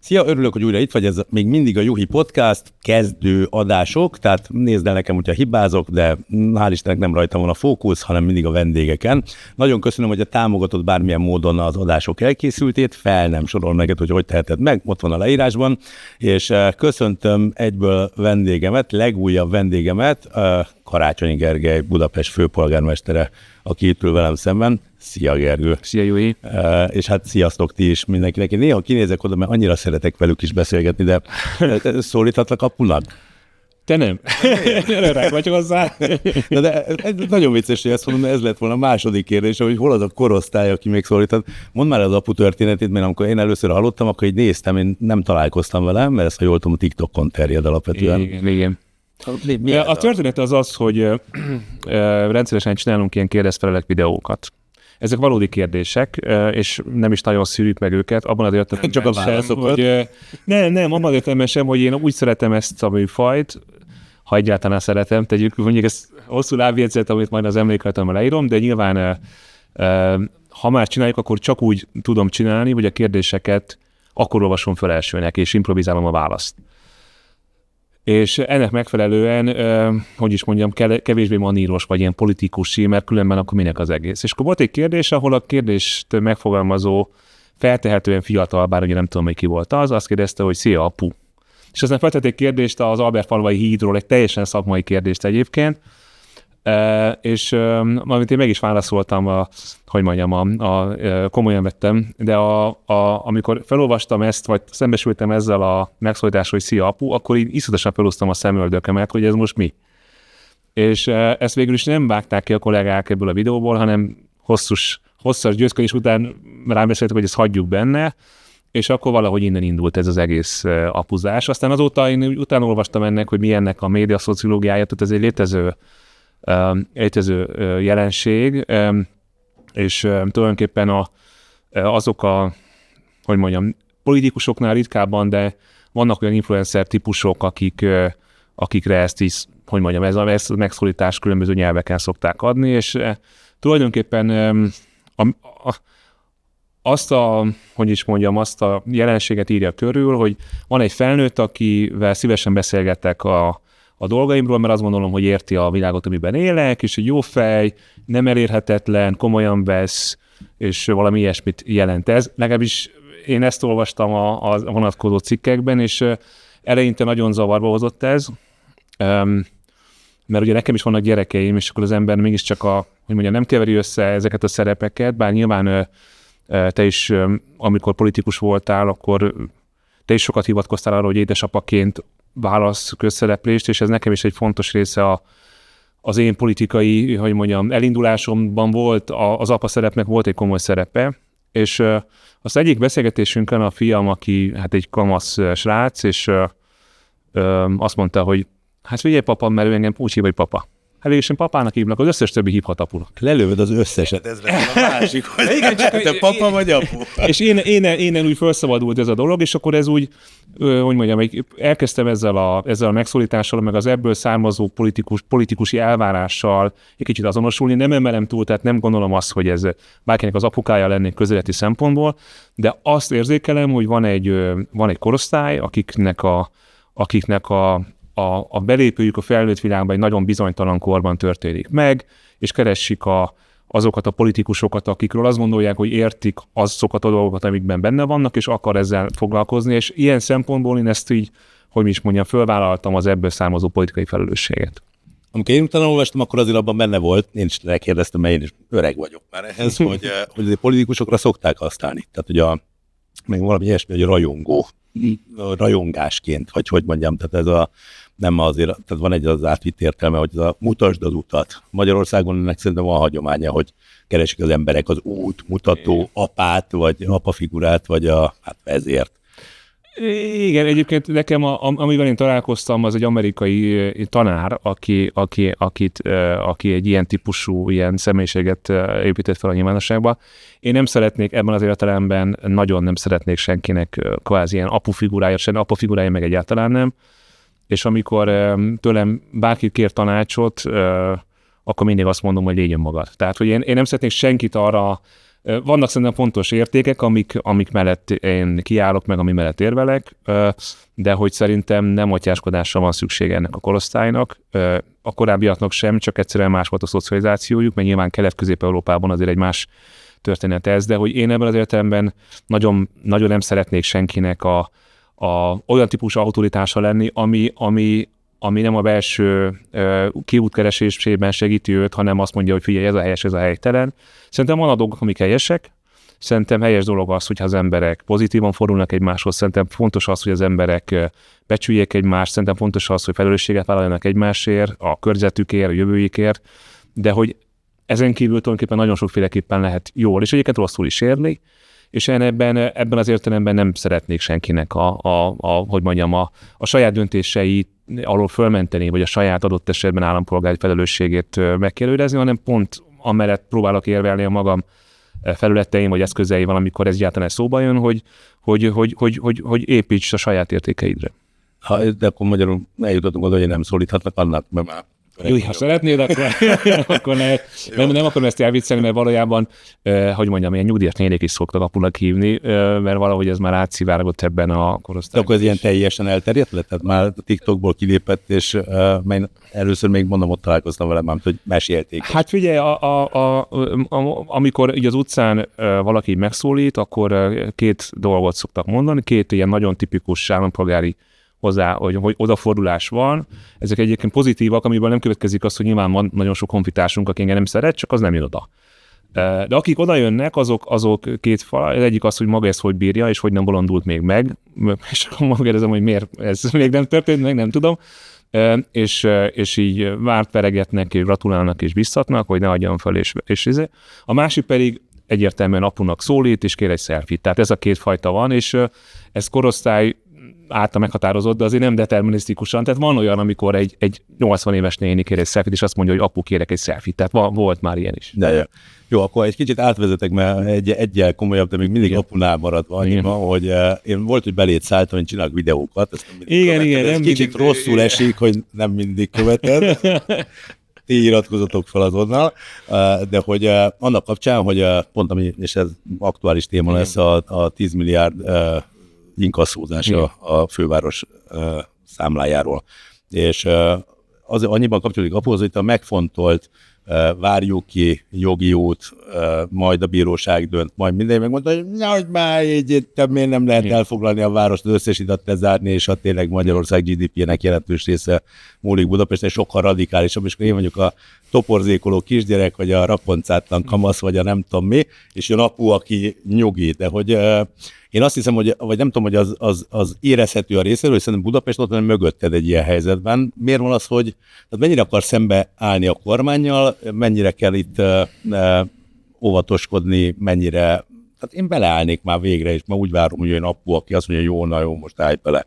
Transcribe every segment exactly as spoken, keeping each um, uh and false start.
Szia, örülök, hogy újra itt vagy, ez még mindig a Juhi Podcast, kezdő adások, tehát nézd el nekem, hogyha hibázok, de hál' Istennek nem rajtam van a fókusz, hanem mindig a vendégeken. Nagyon köszönöm, hogy a támogatod bármilyen módon az adások elkészültét, fel nem sorol neked, hogy hogy teheted meg, ott van a leírásban, és köszöntöm egyből vendégemet, legújabb vendégemet, Karácsonyi Gergely, Budapest főpolgármestere, aki itt ül velem szemben. Szia, Gergő! Szia, Júi! Uh, és hát sziasztok ti is mindenkinek. Én néha kinézek oda, mert annyira szeretek velük is beszélgetni, de szólíthatlak apunak? Te nem. Öreg vagy hozzá. Na de ez nagyon vicces, hogy ezt mondom, ez lett volna a második kérdés, hogy hol az a korosztály, aki még szólított. Mondd már az apu történetét, mert amikor én először hallottam, akkor így néztem, én nem találkoztam vele, mert ezt, ha jól tudom, TikTokon terjed alapvetően. Igen, igen. Mi, mi a történet az az, hogy uh, uh, rendszeresen csinálunk ilyen kérdezfelelek videókat. Ezek valódi kérdések, és nem is nagyon szűrjük meg őket, abban az értelemben Csak a válaszokat. hogy nem, nem, abban az értelemben sem, hogy én úgy szeretem ezt a műfajt, ha egyáltalán szeretem, tegyük, mondjuk ezt hosszú lábjegyzet, amit majd az emlékrajtomban leírom, de nyilván ha már csináljuk, akkor csak úgy tudom csinálni, hogy a kérdéseket akkor olvasom fel elsőnek, és improvizálom a választ. És ennek megfelelően, eh, hogy is mondjam, kevésbé maníros vagy ilyen politikusi, mert különben akkor minek az egész. És akkor volt egy kérdés, ahol a kérdést megfogalmazó feltehetően fiatal, bár ugye nem tudom, hogy ki volt az, azt kérdezte, hogy szia, apu. És aztán feltett egy kérdést az Albertfalvai hídról, egy teljesen szakmai kérdést egyébként, e, és e, amit én meg is válaszoltam, a, hogy mondjam, a, a, a, komolyan vettem, de a, a, amikor felolvastam ezt, vagy szembesültem ezzel a megszólítással, hogy szia, apu, akkor így iszonyatosan felhúztam a szemöldökemet, hogy ez most mi. És e, ezt végül is nem vágták ki a kollégák ebből a videóból, hanem hosszús, hosszas győzködés után rám beszéltek, hogy ezt hagyjuk benne, és akkor valahogy innen indult ez az egész apuzás. Aztán azóta én utána olvastam ennek, hogy mi ennek a médiaszociológiája, tehát ez egy létező, létező jelenség, és tulajdonképpen a, azok a, hogy mondjam, politikusoknál ritkábban, de vannak olyan influencer típusok, akik, akikre ezt is, hogy mondjam, ez a, ezt a megszólítást különböző nyelveken szokták adni, és tulajdonképpen a, a azt a, hogy is mondjam, azt a jelenséget írja körül, hogy van egy felnőtt, akivel szívesen beszélgetek a, a dolgaimról, mert azt gondolom, hogy érti a világot, amiben élek, és egy jó fej, nem elérhetetlen, komolyan vesz, és valami ilyesmit jelent ez. Legalábbis én ezt olvastam a, a vonatkozó cikkekben, és eleinte nagyon zavarba hozott ez, mert ugye nekem is vannak gyerekeim, és akkor az ember mégiscsak a, hogy mondjam, nem keveri össze ezeket a szerepeket, bár nyilván te is, amikor politikus voltál, akkor te is sokat hivatkoztál arra, hogy édesapaként válasz közszereplést, és ez nekem is egy fontos része a, az én politikai, hogy mondjam, elindulásomban volt, a, az apa szerepnek volt egy komoly szerepe, és az egyik beszélgetésünkön a fiam, aki hát egy kamasz srác, és azt mondta, hogy hát figyelj papa, mert ő engem úgy hív, hogy papa. Hát végül is papának hívnak, az összes többi hívhat apunak. Lelövöd az összeset, ez lett a másik, hogy igen, csak te papa vagy apu. És én, én, én úgy felszabadult ez a dolog, és akkor ez úgy, hogy mondjam, elkezdtem ezzel a, ezzel a megszólítással, meg az ebből származó politikus, politikusi elvárással egy kicsit azonosulni. Nem emelem túl, tehát nem gondolom azt, hogy ez bárkinek az apukája lennék közéleti szempontból, de azt érzékelem, hogy van egy, van egy korosztály, akiknek a, akiknek a A, a belépőjük a felnőtt világban egy nagyon bizonytalan korban történik meg, és keresik a, azokat a politikusokat, akikről azt gondolják, hogy értik azokat a dolgokat, amikben benne vannak, és akar ezzel foglalkozni, és ilyen szempontból én ezt így, hogy is mondjam, fölvállaltam az ebből származó politikai felelősséget. Amikor én utána olvastam, akkor azért abban benne volt, én is lekérdeztem, mert én is öreg vagyok már ehhez, hogy, hogy a politikusokra szokták használni. Tehát, hogy a, meg valami ilyesmi, hogy a rajongó, a rajongásként, vagy hogy mondjam, tehát ez a nem azért, tehát van egy az átvitt értelme, hogy az a mutasd az utat. Magyarországon ennek szerintem van hagyománya, hogy keresik az emberek az út, mutató apát, vagy apafigurát, vagy a hát vezért. Igen, egyébként nekem, a, amivel én találkoztam, az egy amerikai tanár, aki, aki, akit, aki egy ilyen típusú, ilyen személyiséget épített fel a nyilvánosságba. Én nem szeretnék ebben az értelemben, nagyon nem szeretnék senkinek kvázi ilyen apufigurája, sen apafigurája meg egyáltalán nem. És amikor tőlem bárki kér tanácsot, akkor mindig azt mondom, hogy légy önmagad. Tehát, hogy én, én nem szeretnék senkit arra Vannak szerintem fontos értékek, amik, amik mellett én kiállok, meg ami mellett érvelek, de hogy szerintem nem atyáskodásra van szüksége ennek a korosztálynak. A korábbiaknak sem, csak egyszerűen más volt a szocializációjuk, mert nyilván Kelet-Közép-Európában azért egy más történet ez, de hogy én ebben az értelemben nagyon, nagyon nem szeretnék senkinek a, a, olyan típusú autoritása lenni, ami, ami, ami nem a belső uh, kiútkeresésében segíti őt, hanem azt mondja, hogy figyelj, ez a helyes, ez a helytelen. Szerintem van a dolgok, amik helyesek. Szerintem helyes dolog az, hogyha az emberek pozitívan fordulnak egymáshoz. Szerintem fontos az, hogy az emberek becsüljék egymást. Szerintem fontos az, hogy felelősséget vállaljanak egymásért, a környezetükért, a jövőjükért. De hogy ezen kívül tulajdonképpen nagyon sokféleképpen lehet jól, és egyébként rosszul is érni. És én ebben, ebben az értelemben nem szeretnék senkinek a, a, a hogy mondjam, a, a saját döntéseit alól fölmenteni, vagy a saját adott esetben állampolgári felelősségét megkérdőjelezni, hanem pont amellett próbálok érvelni a magam felületeim, vagy eszközeivel, amikor ez egyáltalán szóba jön, hogy, hogy, hogy, hogy, hogy, hogy építs a saját értékeidre. Ha, de akkor magyarul eljutottunk oda, hogy nem szólíthatnak annak, mert már... Jó, ha szeretnéd, akkor, akkor ne, nem, nem akarom ezt elviccelni, mert valójában, eh, hogy mondjam, ilyen nyugdíjas nénik is szoktak apunak hívni, eh, mert valahogy ez már átszivárgott ebben a korosztályban. Akkor ez ilyen teljesen elterjedt lett? Tehát már a TikTokból kilépett, és uh, először még mondom, ott találkoztam vele, már, hogy mesélték. Hát figyelj, a, a, a, a, amikor így az utcán uh, valaki megszólít, akkor uh, két dolgot szoktak mondani, két ilyen nagyon tipikus állampolgári hozzá, hogy, hogy odafordulás van. Ezek egyébként pozitívak, amiből nem következik az, hogy nyilván van nagyon sok honfitársunk, aki engem nem szeret, csak az nem jön oda. De akik oda jönnek, azok, azok két fal. Az egyik az, hogy maga ezt hogy bírja, és hogy nem bolondult még meg. És akkor megkérdezem, hogy miért ez még nem történt, meg nem tudom. És, és így várt veregetnek, és gratulálnak, és biztatnak, hogy ne adjon fel, és, és izé. A másik pedig egyértelműen apunak szólít, és kér egy selfie. Tehát ez a két fajta van, és ez korosztály által meghatározott, de azért nem determinisztikusan. Tehát van olyan, amikor egy, egy nyolcvan éves néni kér egy selfie-t, és azt mondja, hogy apu, kérek egy selfie-t. Tehát van, volt már ilyen is. De jó. Jó, akkor egy kicsit átvezetek, mert egy, egyel komolyabb, de még mindig igen. Apunál maradva annyiba, hogy uh, én volt, hogy beléd szálltam, hogy csinálok videókat. Ezt nem igen, követed. igen. Ez nem kicsit mindig... rosszul esik, hogy nem mindig követed. Ti iratkozatok fel azonnal, de hogy annak kapcsán, hogy pont ami, és ez aktuális téma igen. lesz, a, a tíz milliárd inkasszózása a főváros számlájáról. És az annyiban kapcsolódik apuhoz, hogy a megfontolt várjuk ki jogi út, majd a bíróság dönt, majd minden megmondta, hogy nehogy már így miért nem lehet elfoglalni a várost, az összes idat lezárni, és ha tényleg Magyarország gé dé pé-nek jelentős része múlik Budapesten, sokkal radikálisabb, és akkor én mondjuk a toporzékoló kisgyerek, vagy a rakoncátlan kamasz, vagy a nem tudom mi, és jön apu, aki nyugi, de hogy én azt hiszem, hogy, vagy nem tudom, hogy az, az, az érezhető a részéről, hogy szerintem Budapest ott van mögötted egy ilyen helyzetben. Miért van az, hogy tehát mennyire akar szembe állni a kormánnyal, mennyire kell itt uh, uh, óvatoskodni, mennyire... Tehát én beleállnék már végre, és már úgy várom, hogy olyan apu, aki azt mondja, jó, na jó, most állj bele.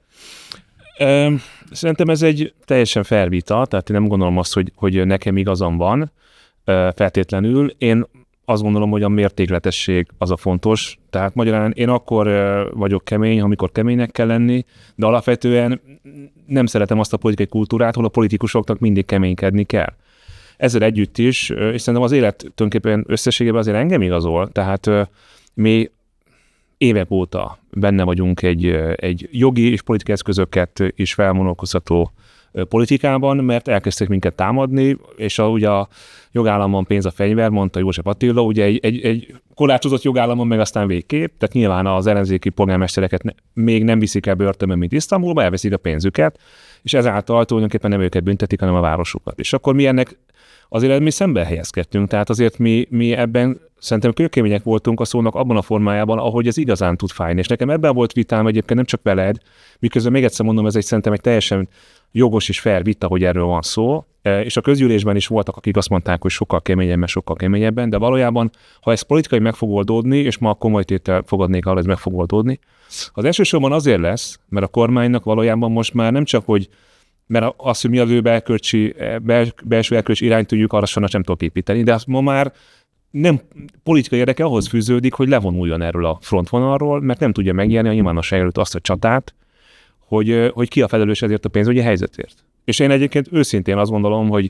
Szerintem ez egy teljesen fair vita, tehát én nem gondolom azt, hogy, hogy nekem igazam van feltétlenül. Én azt gondolom, hogy a mértékletesség az a fontos. Tehát magyarán én akkor vagyok kemény, amikor keménynek kell lenni, de alapvetően nem szeretem azt a politikai kultúrát, ahol a politikusoknak mindig keménykedni kell. Ezzel együtt is, és szerintem az élet tulajdonképpen összességében azért engem igazol, tehát mi évek óta benne vagyunk egy, egy jogi és politikai eszközöket is felvonulkoztató politikában, mert elkezdtek minket támadni, és a, ugye a jogállamon pénz a fegyver, mondta József Attila, ugye egy, egy, egy korlátozott jogállamon meg aztán végképp, tehát nyilván az ellenzéki polgármestereket ne, még nem viszik el börtönbe, mint Isztambulba, elveszik a pénzüket, és ezáltal tulajdonképpen nem őket büntetik, hanem a városukat. És akkor mi ennek azért mi szembe helyezkedtünk, tehát azért mi, mi ebben szerintem kőkemények voltunk a szónak abban a formájában, ahogy ez igazán tud fájni. És nekem ebben volt vitám egyébként nem csak veled, miközben még egyszer mondom, ez egy szerintem egy teljesen jogos és fair vita, hogy erről van szó, és a közgyűlésben is voltak, akik azt mondták, hogy sokkal keményebben, sokkal keményebben, de valójában, ha ez politikai meg fog oldódni, és ma a komoly tétel fogadnék arra, ez meg fog oldódni, az elsősorban azért lesz, mert a kormánynak valójában most már nem csak, hogy mert azt, hogy mi az ő belkölcsi, bel, belső elkölcsi irányt tudjuk, arra sem nem tudok építeni, de azt ma már nem politikai érdeke ahhoz fűződik, hogy levonuljon erről a frontvonalról, mert nem tudja megnyerni a nyilvánosság előtt azt a csatát, hogy, hogy ki a felelős ezért a pénzügyi helyzetért. És én egyébként őszintén azt gondolom, hogy,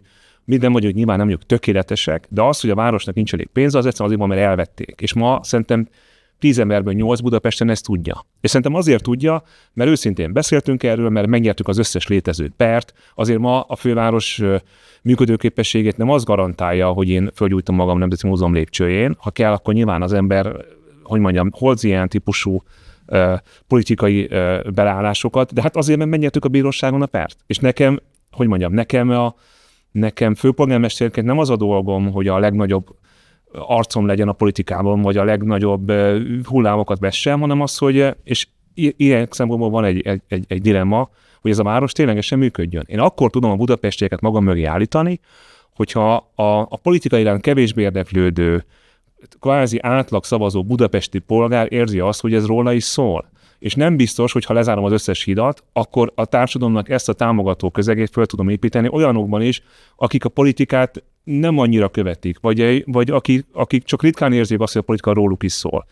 minden mondjuk nyilván nem vagyok tökéletesek, de az, hogy a városnak nincs elég pénze, az egyszerűen azért van, mert elvették. És ma szerintem tíz emberből nyolc Budapesten ezt tudja. És szerintem azért tudja, mert őszintén beszéltünk erről, mert megnyertük az összes létező pert, azért ma a főváros működőképességét nem az garantálja, hogy én fölgyújtom magam Nemzeti Múzeum lépcsőjén. Ha kell, akkor nyilván az ember, hogy mondjam, hoz ilyen típusú uh, politikai uh, beleállásokat, de hát azért, mert megnyertük a bíróságon a pert. És nekem, hogy mondjam, nekem a Nekem főpolgármesterként nem az a dolgom, hogy a legnagyobb arcom legyen a politikában, vagy a legnagyobb hullámokat vessem, hanem az, hogy, és ilyen szempontból van egy, egy, egy, egy dilemma, hogy ez a város ténylegesen működjön. Én akkor tudom a budapestieket magam mögé állítani, hogyha a, a politikai iránt kevésbé érdeklődő, kvázi átlag szavazó budapesti polgár érzi azt, hogy ez róla is szól. És nem biztos, hogy ha lezárom az összes hidat, akkor a társadalomnak ezt a támogató közegét föl tudom építeni olyanokban is, akik a politikát nem annyira követik, vagy, vagy akik, akik csak ritkán érzik azt, hogy a politika róluk is szól.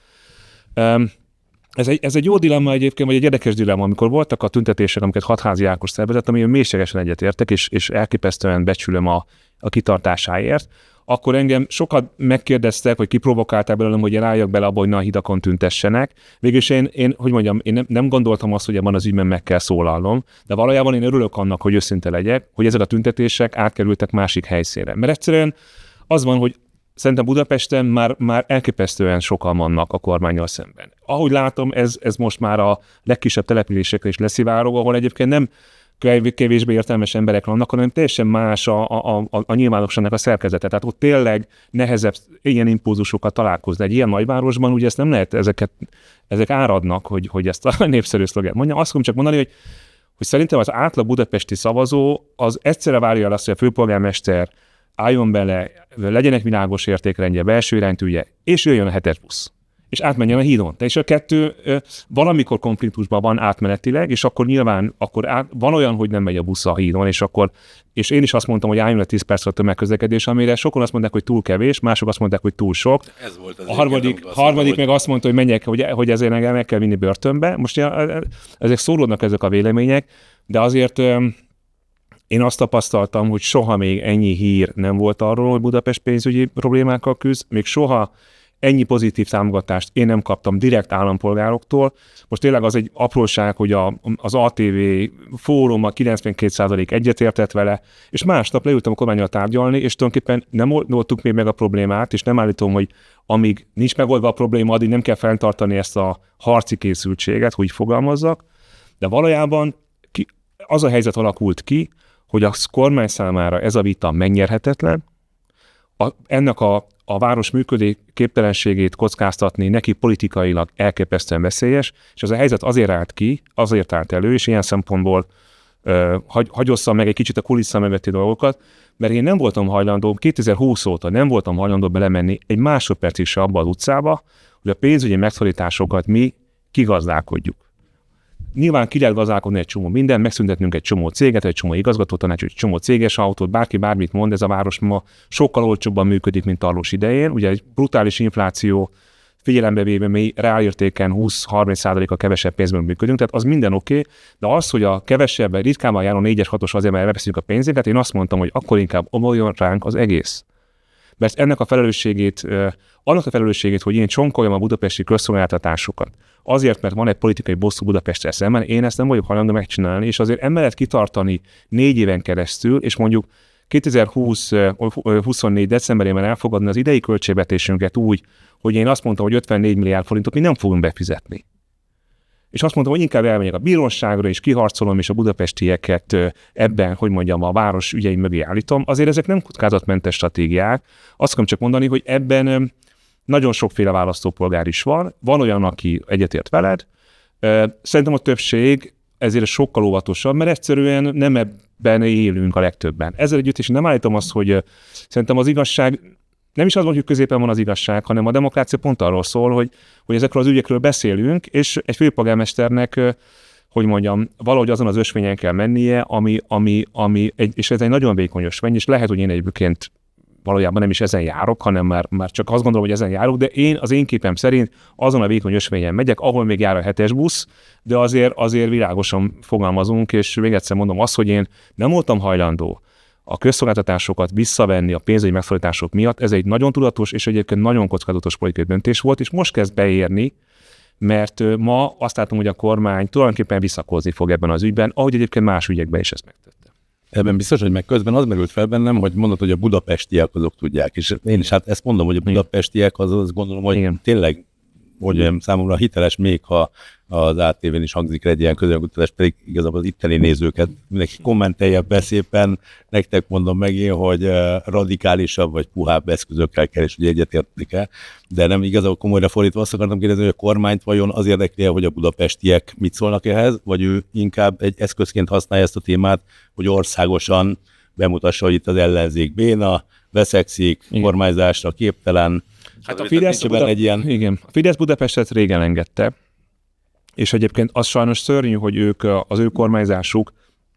Ez egy, ez egy jó dilemma egyébként, vagy egy érdekes dilemma, amikor voltak a tüntetések, amiket Hatházi Ákos szervezett, amiben mélységesen egyetértek, és, és elképesztően becsülöm a, a kitartásáért, akkor engem sokat megkérdeztek, hogy kiprovokálták belőlem, hogy én álljak bele abba, hogy na a hidakon tüntessenek. Végülis én, én, hogy mondjam, én nem, nem gondoltam azt, hogy ebben az ügyben meg kell szólalnom, de valójában én örülök annak, hogy őszinte legyek, hogy ezek a tüntetések átkerültek másik helyszínre. Mert egyszerűen az van, hogy szerintem Budapesten már, már elképesztően sokan vannak a kormánnyal szemben. Ahogy látom, ez, ez most már a legkisebb településekre is leszivárog, ahol egyébként nem kevésbé értelmes emberek vannak, hanem teljesen más a, a, a, a nyilvánosságnak a szerkezete. Tehát ott tényleg nehezebb ilyen impulzusokat találkozni. Egy ilyen nagyvárosban ugye ezt nem lehet, ezeket, ezek áradnak, hogy, hogy ezt a népszerű szlogen mondjam. Azt tudom csak mondani, hogy, hogy szerintem az átlag budapesti szavazó az egyszerre várja el azt, hogy a főpolgármester álljon bele, legyenek világos értékrendje, belső iránytűje, és jöjjön a hetes busz. És átmenjen a hídon. És a kettő ö, valamikor konfliktusban van átmenetileg, és akkor nyilván akkor át, van olyan, hogy nem megy a busz a hídon, és akkor, és én is azt mondtam, hogy álljon le tíz percre a tömegközlekedés, amire sokan azt mondták, hogy túl kevés, mások azt mondták, hogy túl sok. Ez volt az a harmadik, azt harmadik mondta, meg hogy... azt mondta, hogy menjek, hogy, hogy ezért meg, meg kell vinni börtönbe. Most ja, ezek szólódnak ezek a vélemények, de azért ö, én azt tapasztaltam, hogy soha még ennyi hír nem volt arról, hogy Budapest pénzügyi problémákkal küzd, még soha ennyi pozitív támogatást én nem kaptam direkt állampolgároktól. Most tényleg az egy apróság, hogy a, az á té vé fórum a kilencvenkét százalék egyetértett vele, és másnap leültem a kormánnyal tárgyalni, és tulajdonképpen nem oldottuk még meg a problémát, és nem állítom, hogy amíg nincs megoldva a probléma, addig nem kell fenntartani ezt a harci készültséget, hogy fogalmazzak, de valójában ki, az a helyzet alakult ki, hogy a kormány számára ez a vita megnyerhetetlen, a, ennek a a város működő képtelenségét kockáztatni neki politikailag elképesztően veszélyes, és ez a helyzet azért állt ki, azért állt elő, és ilyen szempontból uh, hagy, hagyosszam meg egy kicsit a kulissza mögötti dolgokat, mert én nem voltam hajlandó, kétezer-húsz óta nem voltam hajlandó belemenni egy másodpercig se abba az utcába, hogy a pénzügyi megszorításokat mi kigazdálkodjuk. Nyilván ki lehet gazdálkodni egy csomó mindent, megszüntetnünk egy csomó céget, egy csomó igazgatótanács, egy csomó céges autót, bárki bármit mond, ez a város ma sokkal olcsóbban működik, mint Tarlós idején. Ugye egy brutális infláció figyelembe véve mi reálértéken húsz-harminc százaléka kevesebb pénzből működünk, tehát az minden oké, okay, de az, hogy a kevesebb, ritkában járó négyes, hatos azért, mert elveszünk a pénzét, én azt mondtam, hogy akkor inkább omoljon ránk az egész. Mert ennek a felelősségét, annak a felelősségét, hogy én csonkoljam a budapesti közszolgáltatásokat, azért, mert van egy politikai bosszú Budapesttel szemben, én ezt nem vagyok hajlandó megcsinálni, és azért emellett kitartani négy éven keresztül, és mondjuk kétezer-huszonnégy decemberében elfogadni az idei költségvetésünket úgy, hogy én azt mondtam, hogy ötvennégy milliárd forintot mi nem fogunk befizetni. És azt mondtam, hogy inkább elmegyek a bíróságra, és kiharcolom, és a budapestieket ebben, hogy mondjam, a város ügyeim mögé állítom. Azért ezek nem kockázatmentes stratégiák. Azt akarom csak mondani, hogy ebben nagyon sokféle választópolgár is van. Van olyan, aki egyetért veled. Szerintem a többség ezért sokkal óvatosabb, mert egyszerűen nem ebben élünk a legtöbben. Ezzel együtt is nem állítom azt, hogy szerintem az igazság, nem is az van, hogy középen van az igazság, hanem a demokrácia pont arról szól, hogy, hogy ezekről az ügyekről beszélünk, és egy főpolgármesternek, hogy mondjam, valahogy azon az ösvényen kell mennie, ami, ami, ami egy, és ez egy nagyon vékony ösvény, és lehet, hogy én egyébként valójában nem is ezen járok, hanem már, már csak azt gondolom, hogy ezen járok, de én az én képem szerint azon a vékony ösvényen megyek, ahol még jár a hetes busz, de azért, azért világosan fogalmazunk, és még egyszer mondom azt, hogy én nem voltam hajlandó a közszolgáltatásokat visszavenni a pénzügyi megszorítások miatt, ez egy nagyon tudatos és egyébként nagyon kockázatos politikai döntés volt, és most kezd beérni, mert ma azt látom, hogy a kormány tulajdonképpen visszakozni fog ebben az ügyben, ahogy egyébként más ügyekben is ezt megtette. Ebben biztos, hogy meg közben az merült fel bennem, hogy mondod, hogy a budapestiek azok tudják, és én is hát ezt mondom, hogy a budapestiek az, azt gondolom, hogy igen. Tényleg, hogy számomra hiteles, még ha az á té vén is hangzik egy ilyen közönkutatás, pedig igazából az itteni nézőket mindenki kommentelje be szépen, nektek mondom meg én, hogy radikálisabb vagy puhább eszközökkel kell, és ugye egyetértik el, de nem igazából komolyra fordítva azt akartam kérdezni, hogy a kormányt vajon az érdekli, hogy a budapestiek mit szólnak ehhez, vagy ő inkább egy eszközként használja ezt a témát, hogy országosan bemutassa, hogy itt az ellenzék béna, veszekszik, igen. Kormányzásra képtelen. Hát a Fidesz, Buda... egy ilyen... igen. a Fidesz Budapestet régen engedte, és egyébként az sajnos szörnyű, hogy ők, az ő kormányzásuk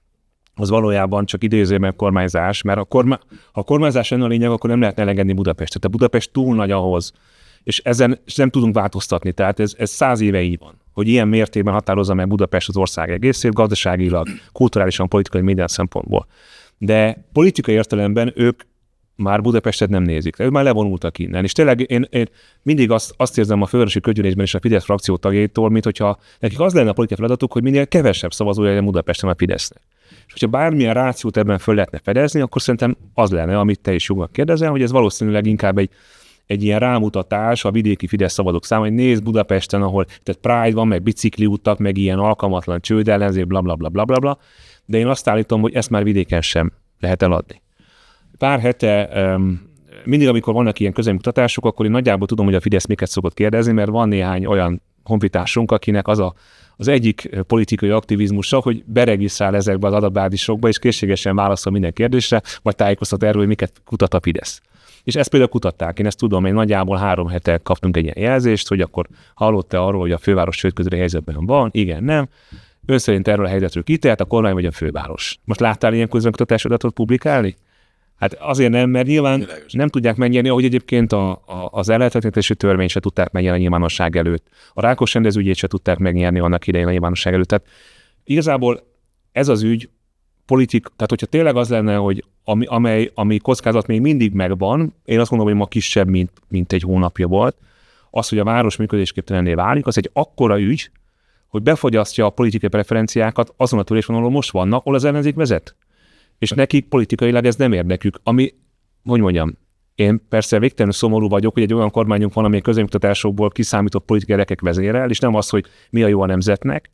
az valójában csak idézőben kormányzás, mert a korma... ha a kormányzás lenne a lényeg, akkor nem lehetne elengedni Budapestet. A Budapest túl nagy ahhoz, és ezen nem tudunk változtatni. Tehát ez, ez száz éve így van, hogy ilyen mértékben határozza meg Budapest az ország egészét, gazdaságilag, kulturálisan, politikai, minden szempontból. De politikai értelemben ők már Budapestet nem nézik. Ők már levonultak innen. És tényleg én, én mindig azt, azt érzem a fővárosi közgyűlésben és a Fidesz frakció tagjaitól, mint hogyha nekik az lenne a politikai feladatuk, hogy minél kevesebb szavazója legyen Budapesten a Fidesznek. És hogyha bármilyen rációt ebben föl lehetne fedezni, akkor szerintem az lenne, amit te is joggal kérdezel, hogy ez valószínűleg inkább egy, egy ilyen rámutatás a vidéki Fidesz szavazók számára, hogy nézd Budapesten, ahol tehát Pride van, meg bicikliutak, meg ilyen alkalmatlan csődellenzék, bla bla bla bla bla bla. De én azt állítom, hogy ezt már vidéken sem lehet eladni. Pár hete, mindig amikor vannak ilyen közönkutatások, akkor én nagyjából tudom, hogy a Fidesz miket szokott kérdezni, mert van néhány olyan honfitársunk, akinek az a, az egyik politikai aktivizmusa, hogy beregisztrál ezekbe az adatbázisokba, és készségesen válaszol minden kérdésre, vagy tájékoztat erről, hogy miket kutat a Fidesz. És ezt például kutatták, én ezt tudom, én nagyjából három hete kaptunk egy ilyen jelzést, hogy akkor hallott-e arról, hogy a főváros sőtközeli helyzetben van, igen, nem. Ön szerint erről a helyzetről kitelt, a kormány vagy a főváros. Most láttál ilyen közönkutatás adatot publikálni? Hát azért nem, mert nyilván Világos. nem tudják megnyerni, ahogy egyébként a, a, az ellehetetlenítési törvényt se tudták megnyerni a nyilvánosság előtt. A Rákos rendezőügyét se tudták megnyerni annak idején a nyilvánosság előtt. Tehát igazából ez az ügy politik, tehát hogyha tényleg az lenne, hogy ami, amely, ami kockázat még mindig megvan, én azt mondom, hogy ma kisebb, mint, mint egy hónapja volt, az, hogy a város működésképtelenné válik, az egy akkora ügy, hogy befogyasztja a politikai preferenciákat azon a törésvonalon most vannak, ahol az ellenzék vezet. És nekik politikailag ez nem érdekük. Ami, hogy mondjam, én persze végtelenül szomorú vagyok, hogy egy olyan kormányunk van, ami a közönkutatásokból kiszámított politikai érdekek vezérel, és nem az, hogy mi a jó a nemzetnek.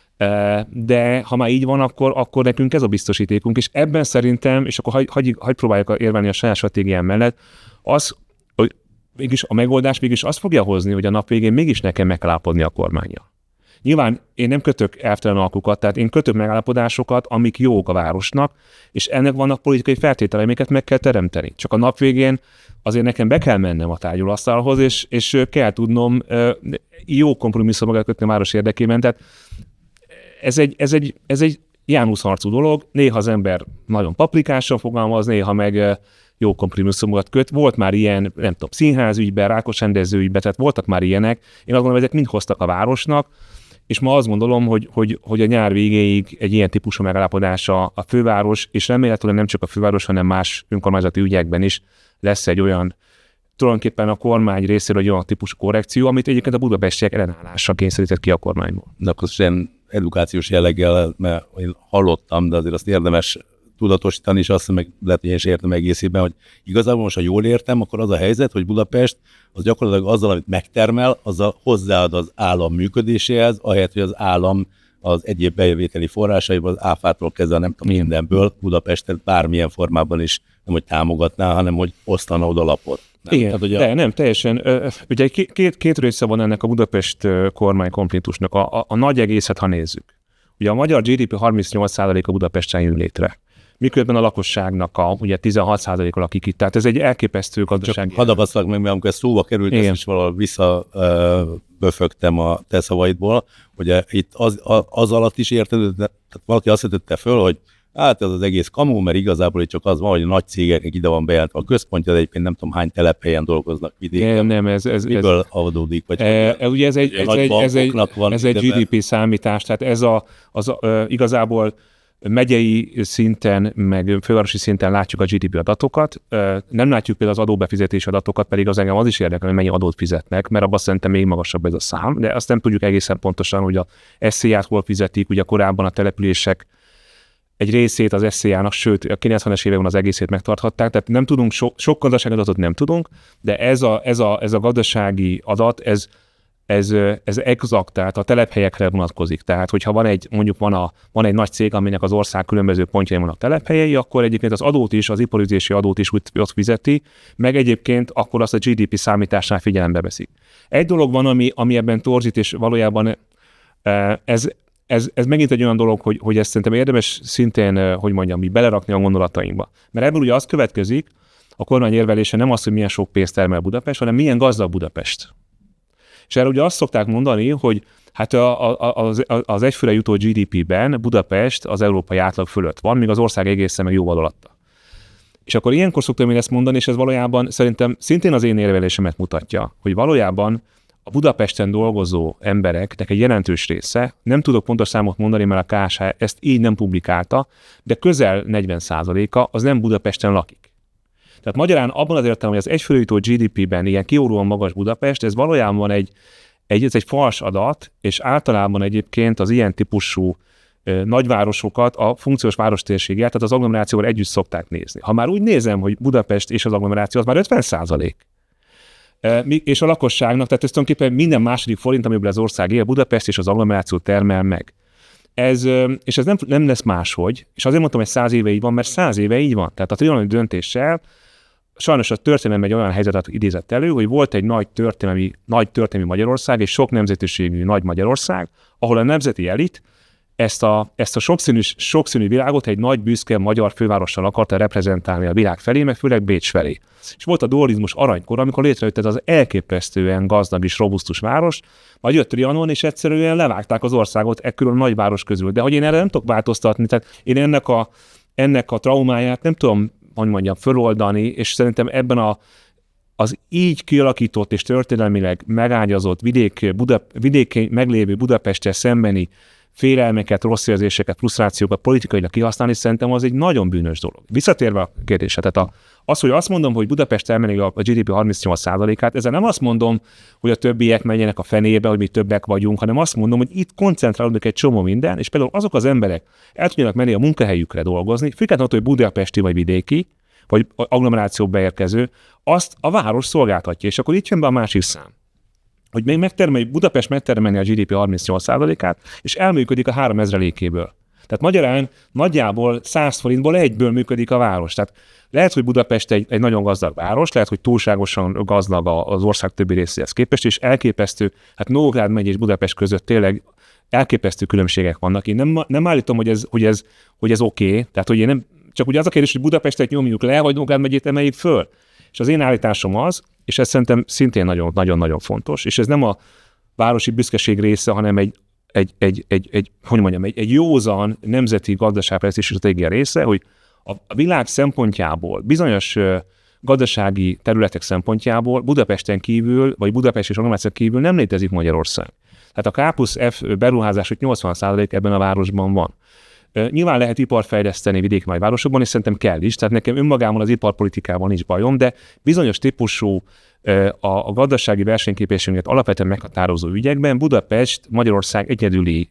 De ha már így van, akkor, akkor nekünk ez a biztosítékunk, és ebben szerintem, és akkor hagy, hagy, hagy próbáljuk érvelni a saját stratégián mellett, az, hogy mégis a megoldás mégis azt fogja hozni, hogy a nap végén mégis nekem meg kell állapodni a kormánnyal. Nyilván én nem kötök elvtelen alkukat, tehát én kötök megállapodásokat, amik jók a városnak, és ennek vannak politikai feltételei, amiket meg kell teremteni. Csak a nap végén azért nekem be kell mennem a tárgyalóasztalhoz, és, és kell tudnom jó kompromisszumokat kötni a város érdekében. Tehát ez egy, ez egy, ez egy jánuszharcú dolog, néha az ember nagyon paprikásan fogalmaz, néha meg jó kompromisszumokat köt. Volt már ilyen, nem tudom, színházügyben, Rákos rendezőügyben, tehát voltak már ilyenek. Én azt gondolom, ezek mind hoztak a városnak, és ma azt gondolom, hogy, hogy, hogy a nyár végéig egy ilyen típusú megállapodása a főváros, és remélhetőleg nem csak a főváros, hanem más önkormányzati ügyekben is lesz egy olyan, tulajdonképpen a kormány részéről egy olyan típusú korrekció, amit egyébként a budapestiek ellenállásra kényszerített ki a kormányból. De akkor ilyen edukációs jelleggel, mert én hallottam, de azért azt érdemes tudatosítani, és azt meg lehet, hogy én is értem egészében, hogy igazából most, ha jól értem, akkor az a helyzet, hogy Budapest az gyakorlatilag azzal, amit megtermel, azzal hozzáad az állam működéséhez, ahelyett, hogy az állam az egyéb bejövételi forrásaiból, az áfától kezdve nem tudom, mindenből Budapestet bármilyen formában is nem hogy támogatná, hanem hogy osztana oda lapot. Nem? Igen, Tehát, ugye de a... nem, teljesen. Ugye két, két része van ennek a Budapest kormány konfliktusnak, a, a, a nagy egészet, ha nézzük. Ugye a magyar gé dé pé harmincnyolc százaléka Budapesten jön létre. Miközben a lakosságnak a ugye tizenhat százaléka lakik itt. Tehát ez egy elképesztő gazdasági. Hadd akasztalak meg, mert amikor ez szóba került, ezt is valahol visszaböfögtem a te szavaidból, hogy itt az, az alatt is érted, tehát valaki azt vetette föl, hogy hát ez az egész kamu, mert igazából itt csak az van, hogy a nagy cégeknek ide van bejelentve a központja, de egyébként nem tudom hány telephelyen dolgoznak vidéken. Nem, nem, ez... ez Miből adódik? Vagy e, ez, ugye ez egy, ez egy, ez egy, ez egy gé dé pé számítás, tehát ez a, az a, e, igazából megyei szinten, meg fővárosi szinten látjuk a gé dé pé adatokat, nem látjuk például az adóbefizetési adatokat, pedig az engem az is érdekel, hogy mennyi adót fizetnek, mert abban szerintem még magasabb ez a szám, de azt nem tudjuk egészen pontosan, hogy a es zé á-t hol fizetik, ugye korábban a települések egy részét az es zé á-nak, sőt a kilencvenes években az egészét megtarthatták, tehát nem tudunk, so, sok gazdasági adatot nem tudunk, de ez a, ez a, ez a gazdasági adat, ez Ez, ez exakt, tehát a telephelyekre vonatkozik. Tehát, hogyha van egy, mondjuk van, a, van egy nagy cég, aminek az ország különböző pontjain vannak telephelyei, akkor egyébként az adót is, az iparüzési adót is ott fizeti, meg egyébként akkor azt a gé dé pé számításnál figyelembe veszik. Egy dolog van, ami, ami ebben torzít, és valójában ez, ez, ez megint egy olyan dolog, hogy, hogy ezt szerintem érdemes szintén, hogy mondjam, mi belerakni a gondolatainkba. Mert ebből ugye az következik, a kormány érvelése nem az, hogy milyen sok pénzt termel Budapest, hanem milyen gazdag Budapest. És erre ugye azt szokták mondani, hogy hát a, a, az, az egyfőre jutó gé dé pében Budapest az európai átlag fölött van, míg az ország egészen meg jóval alatta. És akkor ilyenkor szoktam én ezt mondani, és ez valójában szerintem szintén az én érvelésemet mutatja, hogy valójában a Budapesten dolgozó embereknek egy jelentős része, nem tudok pontos számot mondani, mert a ká es há ezt így nem publikálta, de közel negyven százaléka az nem Budapesten lakik. Tehát magyarán abban az értelemben, hogy az egyfőre jutó gé dé pében ilyen kióróan magas Budapest, ez valójában egy, egy, ez egy fals adat, és általában egyébként az ilyen típusú ö, nagyvárosokat a funkciós várostérséggel, tehát az agglomerációval együtt szokták nézni. Ha már úgy nézem, hogy Budapest és az agglomeráció, az már ötven százalék. E, és a lakosságnak, tehát ez tulajdonképpen minden második forint, amiből az ország él, Budapest és az agglomeráció termel meg. Ez, és ez nem, nem lesz máshogy, és azért mondtam, hogy száz éve így van, mert száz éve így van. Tehát a trianoni döntéssel sajnos a történelem egy olyan helyzetet idézett elő, hogy volt egy nagy történelmi, nagy történelmi Magyarország és sok nemzetiségű nagy Magyarország, ahol a nemzeti elit ezt a, ezt a sokszínű, sokszínű világot egy nagy büszke magyar fővárossal akarta reprezentálni a világ felé, meg főleg Bécs felé. És volt a dualizmus aranykor, amikor létrejött ez az elképesztően gazdag és robusztus város, majd jött Trianon, és egyszerűen levágták az országot ekkor a nagyváros közül. De hogy én erre nem tudok változtatni, tehát én ennek a, ennek a traumáját nem tudom, hogy mondjam, föloldani, és szerintem ebben a, az így kialakított és történelmileg megágyazott vidék, Buda, vidéki meglévő Budapesttel szembeni félelmeket, rossz érzéseket, frusztrációkat politikailag kihasználni, szerintem az egy nagyon bűnös dolog. Visszatérve a kérdésre, tehát a, az, hogy azt mondom, hogy Budapest emeli a gé dé pé harmincnyolc százalékát, ezzel nem azt mondom, hogy a többiek menjenek a fenébe, hogy mi többek vagyunk, hanem azt mondom, hogy itt koncentrálódik egy csomó minden, és például azok az emberek el tudjanak menni a munkahelyükre dolgozni, függetlenül, hogy budapesti vagy vidéki, vagy agglomeráció beérkező, azt a város szolgáltatja, és akkor itt jön be a másik szám. Hogy még megtermelj, Budapest megtermelni a gé dé pé harmincnyolc százalékát, és elműködik a három ezrelékéből. Tehát magyarán nagyjából száz forintból egyből működik a város. Tehát lehet, hogy Budapest egy, egy nagyon gazdag város, lehet, hogy túlságosan gazdag az ország többi részéhez képest, és elképesztő, hát Nógrád megy és Budapest között tényleg elképesztő különbségek vannak. Én nem, nem állítom, hogy ez, hogy ez, hogy ez oké, okay. Tehát hogy én nem, csak ugye az a kérdés, hogy Budapestet nyomjuk le, vagy Nógrád megyét emeljük föl. És az én állításom az, és ez szerintem szintén nagyon-nagyon fontos, és ez nem a városi büszkeség része, hanem egy, egy, egy, egy, egy hogy mondjam, egy, egy józan nemzeti gazdaságfejlesztési stratégia része, hogy a világ szempontjából, bizonyos gazdasági területek szempontjából Budapesten kívül, vagy Budapest és agglomeráción kívül nem létezik Magyarország. Tehát a K plusz F beruházások nyolcvan százalék ebben a városban van. Nyilván lehet ipart fejleszteni vidéki nagyvárosokban, és szerintem kell is, tehát nekem önmagában az iparpolitikával nincs bajom, de bizonyos típusú a, a gazdasági versenyképességet alapvetően meghatározó ügyekben Budapest Magyarország egyedüli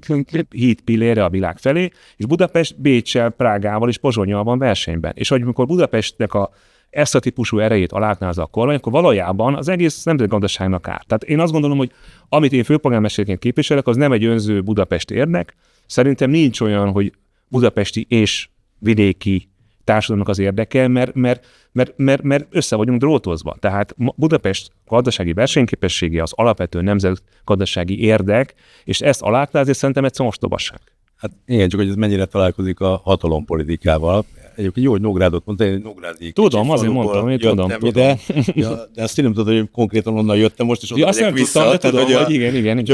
híd pillére a világ felé, és Budapest Béccsel, Prágával és Pozsonnyal van versenyben. És hogy amikor Budapestnek a, ezt a típusú erejét aláaknázza a kormány, akkor valójában az egész nemzetgazdaságnak árt. Tehát én azt gondolom, hogy amit én főpolgármesterként képviselek, az nem egy önző Budapest érdek. Szerintem nincs olyan, hogy budapesti és vidéki társadalomnak az érdeke, mert, mert, mert, mert, mert össze vagyunk drótozva. Tehát Budapest gazdasági versenyképessége az alapvető nemzetgazdasági érdek, és ezt aláaknázni szerintem egy ostobaság. Hát igen, csak hogy ez mennyire találkozik a hatalompolitikával. Egyébként jó, hogy Nógrádot mondta, én Nógrádi. Tudom, azért mondtam, hogy tudom. De, ja, de azt én nem tudod, hogy konkrétan onnan jöttem most, és ja, azt nem tudtam, de tudom, hogy igen, igen. Úgyhogy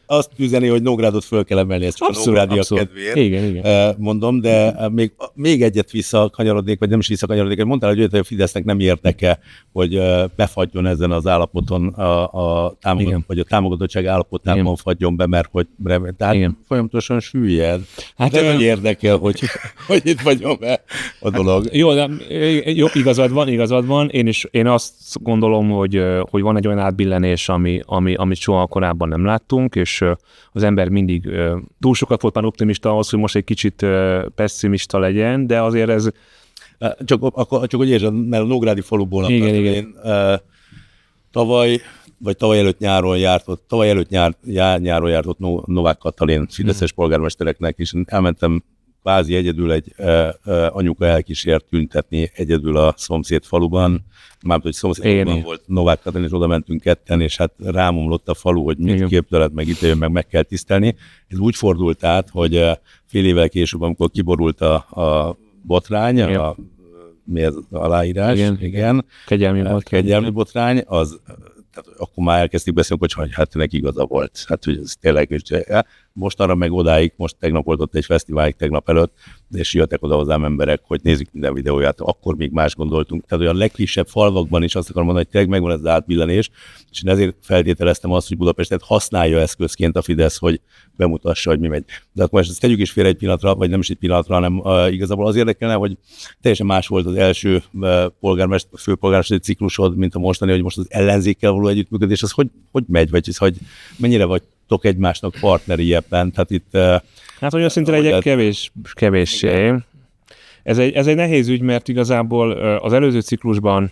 azt üzeni, hogy Nógrádot föl kell emelni, ezt csak Abszolút, a nógrádiak abszolút. kedvéért. Igen, igen. Mondom, de még, még egyet visszakanyarodnék, vagy nem is visszakanyarodnék, hogy mondtál, hogy a Fidesznek nem érdeke, hogy befagyjon ezen az állapoton a, a támogat, vagy a támogatottság állapotában igen. fagyjon be, mert hogy tehát igen. folyamatosan süllyed. Hát de hogy érdekel, hogy, hogy itt fagyjon be a dolog. Hát, jó, de, jó, igazad van, igazad van. Én is én azt gondolom, hogy, hogy van egy olyan átbillenés, ami, ami, amit soha korábban nem láttunk, és az ember mindig túl sokat volt már optimista ahhoz, hogy most egy kicsit pessimista legyen, de azért ez... Csak, akkor, csak hogy értsd, mert a Nógrádi faluból igen, igen. Én, uh, tavaly, vagy tavaly előtt nyáron járt ott, tavaly előtt nyár, já, nyáron járt ott Novák Katalin fideszes hmm. polgármestereknek, és elmentem kvázi egyedül egy uh, uh, anyuka elkísért tüntetni egyedül a szomszéd faluban, mármint, hogy szomszédban volt Novák Katalin, és oda mentünk ketten, és hát rámomlott a falu, hogy mit képzeled meg, itt jön, meg meg kell tisztelni. Ez úgy fordult át, hogy uh, fél évvel később, amikor kiborult a, a botrány, igen. a, mi ez aláírás, igen, igen. Kegyelmi botrány. Kegyelmi botrány, az, tehát akkor már elkezdtük beszélni, hogy hát neki igaza volt. Hát, hogy ez tényleg, most arra meg odáig, most tegnap volt ott egy fesztiválig tegnap előtt, és jöttek oda hozzám emberek, hogy nézzük minden videóját, akkor még más gondoltunk. Tehát olyan legkisebb falvakban is azt akarom mondani, hogy tényleg megvan ez az átbillenés, és én ezért feltételeztem azt, hogy Budapestet használja eszközként a Fidesz, hogy bemutassa, hogy mi megy. De akkor most ezt tegyük is félre egy pillanatra, vagy nem is egy pillanatra, hanem uh, igazából az érdekelne, hogy teljesen más volt az első uh, polgármester, főpolgármesteri ciklusod, mint a mostani, hogy most az ellenzékkel való együttműködés, az hogy, hogy megy, vagy ez, hogy mennyire vagytok egymásnak partneri ebben? Tehát itt... Uh, hát olyan szinten legyek lehet... kevés, kevéssé. Ez egy, ez egy nehéz ügy, mert igazából az előző ciklusban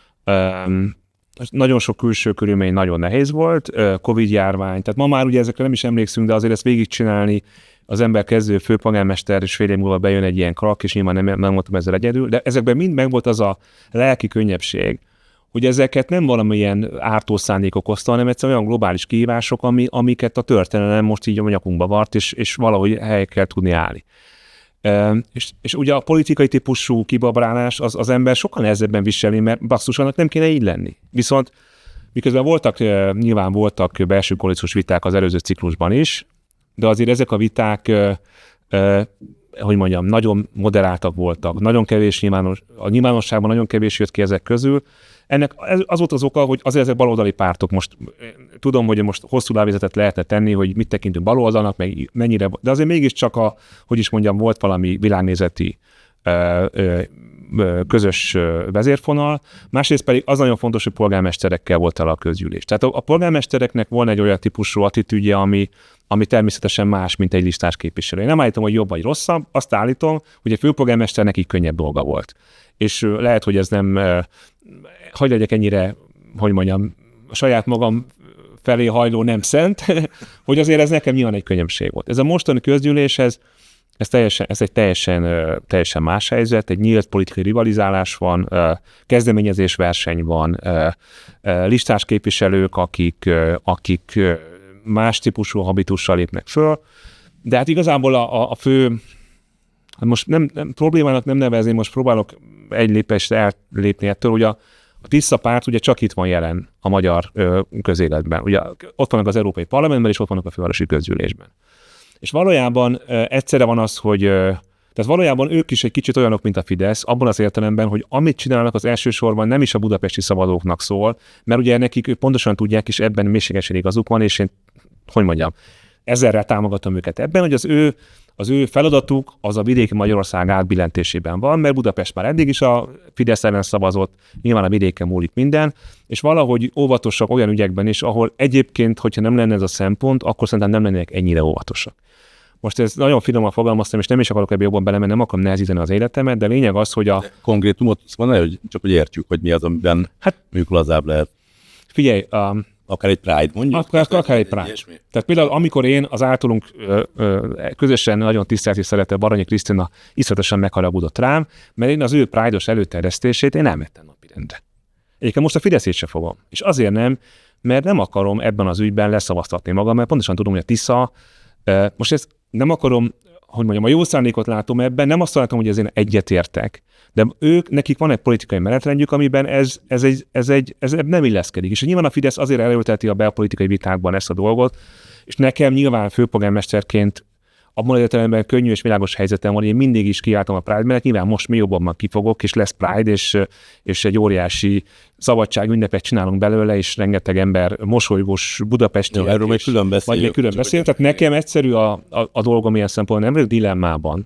um, nagyon sok külső körülmény nagyon nehéz volt, Covid-járvány, tehát ma már ugye ezekre nem is emlékszünk, de azért ezt végigcsinálni, az ember kezdő főpolgármester, és fél év múlva bejön egy ilyen krak, és nyilván nem, nem voltam ezzel egyedül, de ezekben mind megvolt az a lelki könnyebbség, hogy ezeket nem valamilyen ártó szándék okozta, hanem egyszerűen olyan globális kihívások, ami, amiket a történelem most így a nyakunkba vart, és, és valahogy helyre kell tudni állni. E, és, és ugye a politikai típusú kibabrálás az, az ember sokkal nehezebben viseli, mert basszus, annak nem kéne így lenni. Viszont miközben voltak, nyilván voltak belső koalíciós viták az előző ciklusban is, de azért ezek a viták, e, e, hogy mondjam, nagyon moderáltak voltak, nagyon kevés nyilvános, a nyilvánosságban nagyon kevés jött ki ezek közül. Ennek az volt az oka, hogy azért ezek baloldali pártok, most tudom, hogy most hosszú lábjegyzetet lehetne tenni, hogy mit tekintünk baloldalnak, meg mennyire, de azért mégiscsak a, hogy is mondjam, volt valami világnézeti ö, ö, közös vezérfonal, másrészt pedig az nagyon fontos, hogy polgármesterekkel volt el a közgyűlés. Tehát a, a polgármestereknek volna egy olyan típusú attitűdje, ami, ami természetesen más, mint egy listás képviselő. Én nem állítom, hogy jobb vagy rosszabb, azt állítom, hogy egy főpolgármesternek így könnyebb dolga volt. És lehet, hogy ez nem, hogy legyek ennyire, hogy mondjam, a saját magam felé hajló nem szent, hogy azért ez nekem nyilván egy könnyebbség volt. Ez a mostani közgyűléshez, ez, teljesen, ez egy teljesen, teljesen más helyzet, egy nyílt politikai rivalizálás van, kezdeményezés verseny van, listás képviselők, akik, akik más típusú habitussal lépnek föl, de hát igazából a, a fő, most nem, nem, problémának nem nevezném, most próbálok egy lépést ellépni ettől, ugye a, a Tisza párt ugye csak itt van jelen a magyar ö, közéletben. Ugye ott vannak az Európai Parlamentben, és ott vannak a fővárosi közgyűlésben. És valójában ö, egyszerre van az, hogy ö, tehát valójában ők is egy kicsit olyanok, mint a Fidesz, abban az értelemben, hogy amit csinálnak az elsősorban nem is a budapesti szavazóknak szól, mert ugye nekik ők pontosan tudják, és ebben mélységesen igazuk van, és én, hogy mondjam, ezerrel támogatom őket ebben, hogy az ő Az ő feladatuk az a vidéki Magyarország átbillentésében van, mert Budapest már eddig is a Fidesz ellen szavazott, nyilván a vidéken múlik minden, és valahogy óvatosak olyan ügyekben is, ahol egyébként, hogyha nem lenne ez a szempont, akkor szerintem nem lennének ennyire óvatosak. Most ez nagyon finoman fogalmaztam, és nem is akarok ebbe jobban belemenni, nem akarom nehezíteni az életemet, de lényeg az, hogy a... Konkrétumot mondani, hogy csak hogy értjük, hogy mi az, amiben hát, mondjuk lazább lehet. Figyelj, um, akár egy Pride, mondjuk. Akár, akár egy Pride. Ilyesmi. Tehát például, amikor én az általunk ö, ö, közösen nagyon tisztelt és szerető Baranyi Krisztina iszonyatosan megharagudott rám, mert én az ő Pride-os előterjesztését én elmettem napirendre. Egyébként most a Fideszét se fogom. És azért nem, mert nem akarom ebben az ügyben leszavaztatni magam, mert pontosan tudom, hogy a Tisza, ö, most ezt nem akarom hogy mondjam, a jó szándékot látom ebben, nem azt látom, hogy ezért egyetértek, de ők, nekik van egy politikai menetrendjük, amiben ez, ez, egy, ez, egy, ez nem illeszkedik. És nyilván a Fidesz azért erőlteti a belpolitikai vitákban ezt a dolgot, és nekem nyilván főpolgármesterként abban az értelemben könnyű és világos helyzetem van, hogy én mindig is kiálltam a Pride mellett, nyilván most mi jobban már kifogok, és lesz Pride, és, és egy óriási szabadság ünnepet csinálunk belőle, és rengeteg ember mosolygós budapesti. Jó, erről még külön beszélünk. Vagy még külön beszélünk. Tehát nekem egyszerű a, a, a dolgom ilyen szempontból, nem vagyok dilemmában.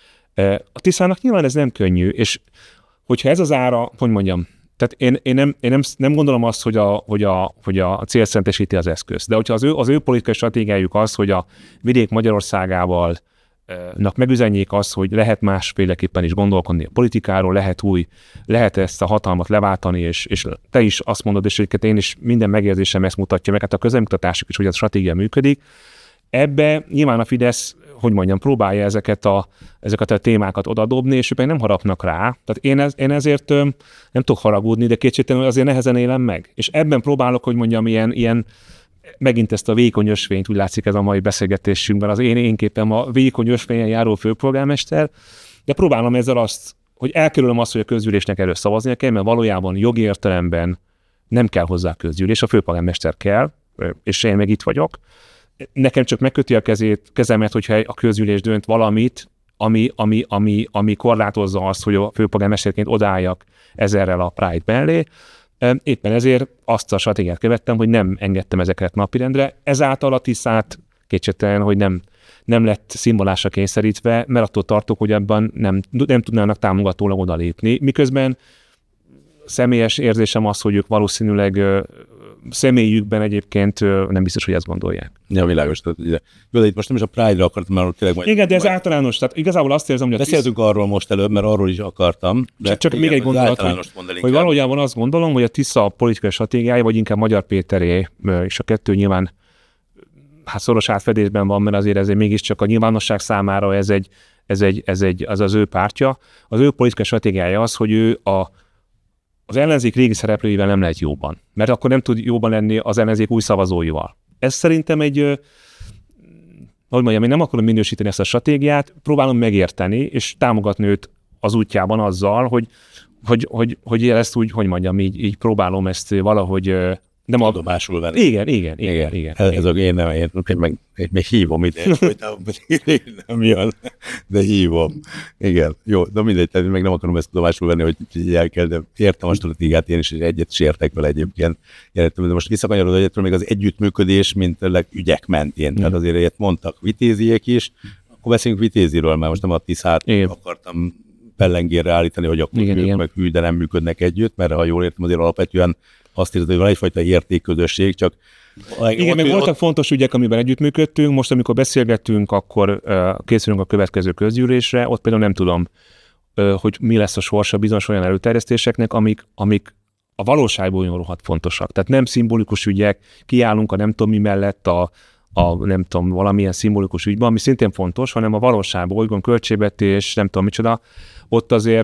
A Tiszának nyilván ez nem könnyű, és hogyha ez az ára, hogy mondjam, tehát én, én, nem, én nem, nem gondolom azt, hogy a, hogy a, hogy a cél szentesíti az eszközt. De hogyha az ő, az ő politikai stratégiájuk az, hogy a vidék Magyarországával nak megüzenjék azt, hogy lehet másféleképpen is gondolkodni a politikáról, lehet új, lehet ezt a hatalmat leváltani, és, és te is azt mondod, és egyébként én is minden megérzésem ezt mutatja meg, hát a közelmutatásuk is, hogy a stratégia működik. Ebbe nyilván a Fidesz, hogy mondjam, próbálja ezeket a, ezeket a témákat odadobni, és ők meg nem harapnak rá. Tehát én, ez, én ezért nem tudok haragudni, de kétségtelenül azért nehezen élem meg. És ebben próbálok, hogy mondjam, ilyen, ilyen megint ezt a vékony ösvényt, úgy látszik ez a mai beszélgetésünkben, az én én képem a vékony ösvényen járó főpolgármester, de próbálom ezzel azt, hogy elkerülöm azt, hogy a közgyűlésnek erről szavaznia kell, mert valójában jogi értelemben nem kell hozzá közgyűlés, a főpolgármester kell, és én meg itt vagyok. Nekem csak megköti a kezét, kezemet, hogyha a közgyűlés dönt valamit, ami, ami, ami, ami korlátozza azt, hogy a főpolgármesterként odaálljak ezerrel a Pride mellé. Éppen ezért azt a stratégiát követtem, hogy nem engedtem ezeket napirendre. Ezáltal a Tiszát kétségtelen, hogy nem, nem lett szimbolásra kényszerítve, mert attól tartok, hogy ebben nem, nem tudnának támogatólag odalépni. Miközben személyes érzésem az, hogy ők valószínűleg személyükben egyébként nem biztos, hogy ezt gondolják. Ja, világos. Tehát, de itt most nem is a Pride-ra akartam, mert tényleg majd... Igen, de ez majd... általános. Tehát igazából azt érzem, hogy a Beszéltünk Tisz... arról most előbb, mert arról is akartam. De csak csak igen, még egy gondolat, hogy, hogy valójában azt gondolom, hogy a Tisza politikai stratégiája, vagy inkább Magyar Péteré, és a kettő nyilván hát szoros átfedésben van, mert azért ez egy mégiscsak a nyilvánosság számára ez egy, ez egy, ez egy, az az ő pártja. Az ő politikai stratégiája az, hogy ő a az ellenzék régi szereplőivel nem lehet jóban, mert akkor nem tud jóban lenni az ellenzék új szavazóival. Ez szerintem egy, hogy mondjam, én nem akarom minősíteni ezt a stratégiát, próbálom megérteni, és támogatni őt az útjában azzal, hogy, hogy, hogy, hogy ezt úgy, hogy mondjam, így, így próbálom ezt valahogy... Nem adomásul venni. Igen, igen, igen. igen, igen, ez, igen. Ez én nem, én, én, meg, én még hívom ide, hogy nem jön, de hívom. Igen, jó, de mindegy, tehát meg nem akarom ezt tudomásul venni, hogy így el kell, de értem a stratégiát, én is egyet is értek vele egyébként. Értem, de most visszakanyarodva egyetről még az együttműködés, mint ügyek mentén. Tehát azért ilyet mondtak vitéziek is, akkor beszéljünk vitéziről, mert most nem a Tiszát akartam pellengérre állítani, hogy akkor igen, ők igen. meg hű, de nem működnek együtt, mert ha jól értem, azért alapvetően azt érzed, hogy van egyfajta értékközösség, csak... Igen, meg voltak ott... fontos ügyek, amiben együttműködtünk. Most, amikor beszélgettünk, akkor uh, készülünk a következő közgyűlésre. Ott például nem tudom, uh, hogy mi lesz a sorsa bizonyos olyan előterjesztéseknek, amik, amik a valóságból olyan rohadt fontosak. Tehát nem szimbolikus ügyek, kiállunk a nem tudom mi mellett a, a nem tudom, valamilyen szimbolikus ügyben, ami szintén fontos, hanem a valóságból, olygón költségvetés, nem tudom micsoda. Ott azért...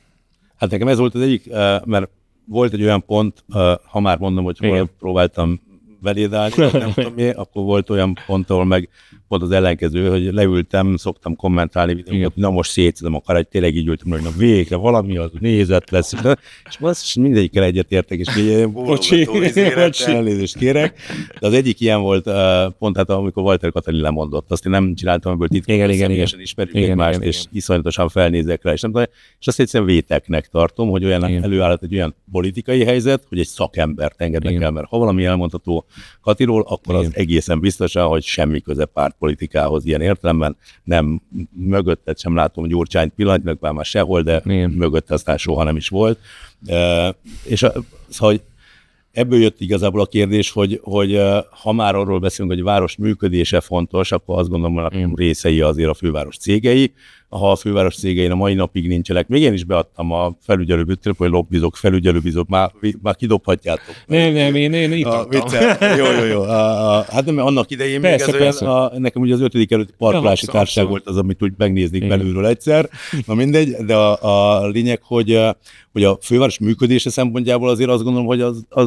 Hát nekem ez volt az egyik, mert volt egy olyan pont, ha már mondom, hogy hol próbáltam velédálni, nem tudom mi, akkor volt olyan pont, ahol meg volt az ellenkező, hogy leültem, szoktam kommentálni videókat, hogy na most szétszedem akár, hogy tényleg így ültem, hogy na végre valami az nézet lesz, és most mindegyikkel egyetértek, és ilyen bólogató elnézést kérek. De az egyik ilyen volt pont, hát amikor Walter Katalin lemondott, azt én nem csináltam ebből titkot, személyesen ismerjük igen, egymást, igen, és igen. iszonyatosan felnézek rá, és nem tudom, és azt egyszerűen véteknek tartom, hogy olyan igen. előállhat egy olyan politikai helyzet, hogy egy szakembert engednek igen. el, mert ha valami elmondható Katiról, akkor igen. az egészen biztosan, hogy semmi köze pártpolitikához ilyen értelemben, nem mögöttet sem látom Gyurcsányt pillanatnyilag, bár már sehol, de igen. mögötte aztán soha nem is volt. E, és a, szóval ebből jött igazából a kérdés, hogy, hogy ha már arról beszélünk, hogy a város működése fontos, akkor azt gondolom, hogy a részei azért a főváros cégei. Ha a főváros cégein a mai napig nincsenek, még én is beadtam a felügyelőbizottság, hogy lobbizok, felügyelőbizottság, már, már kidobhatjátok. Nem, nem, én, én itt a, Jó, jó, jó. A, a, hát nem, annak idején persze, még ez olyan, a, nekem ugye az ötödik előtti parkolási ja, társaság abszolút. Volt az, amit úgy megnéznék igen. belülről egyszer. Na mindegy, de a, a lényeg, hogy, hogy a főváros működése szempontjából azért azt gondolom, hogy az, az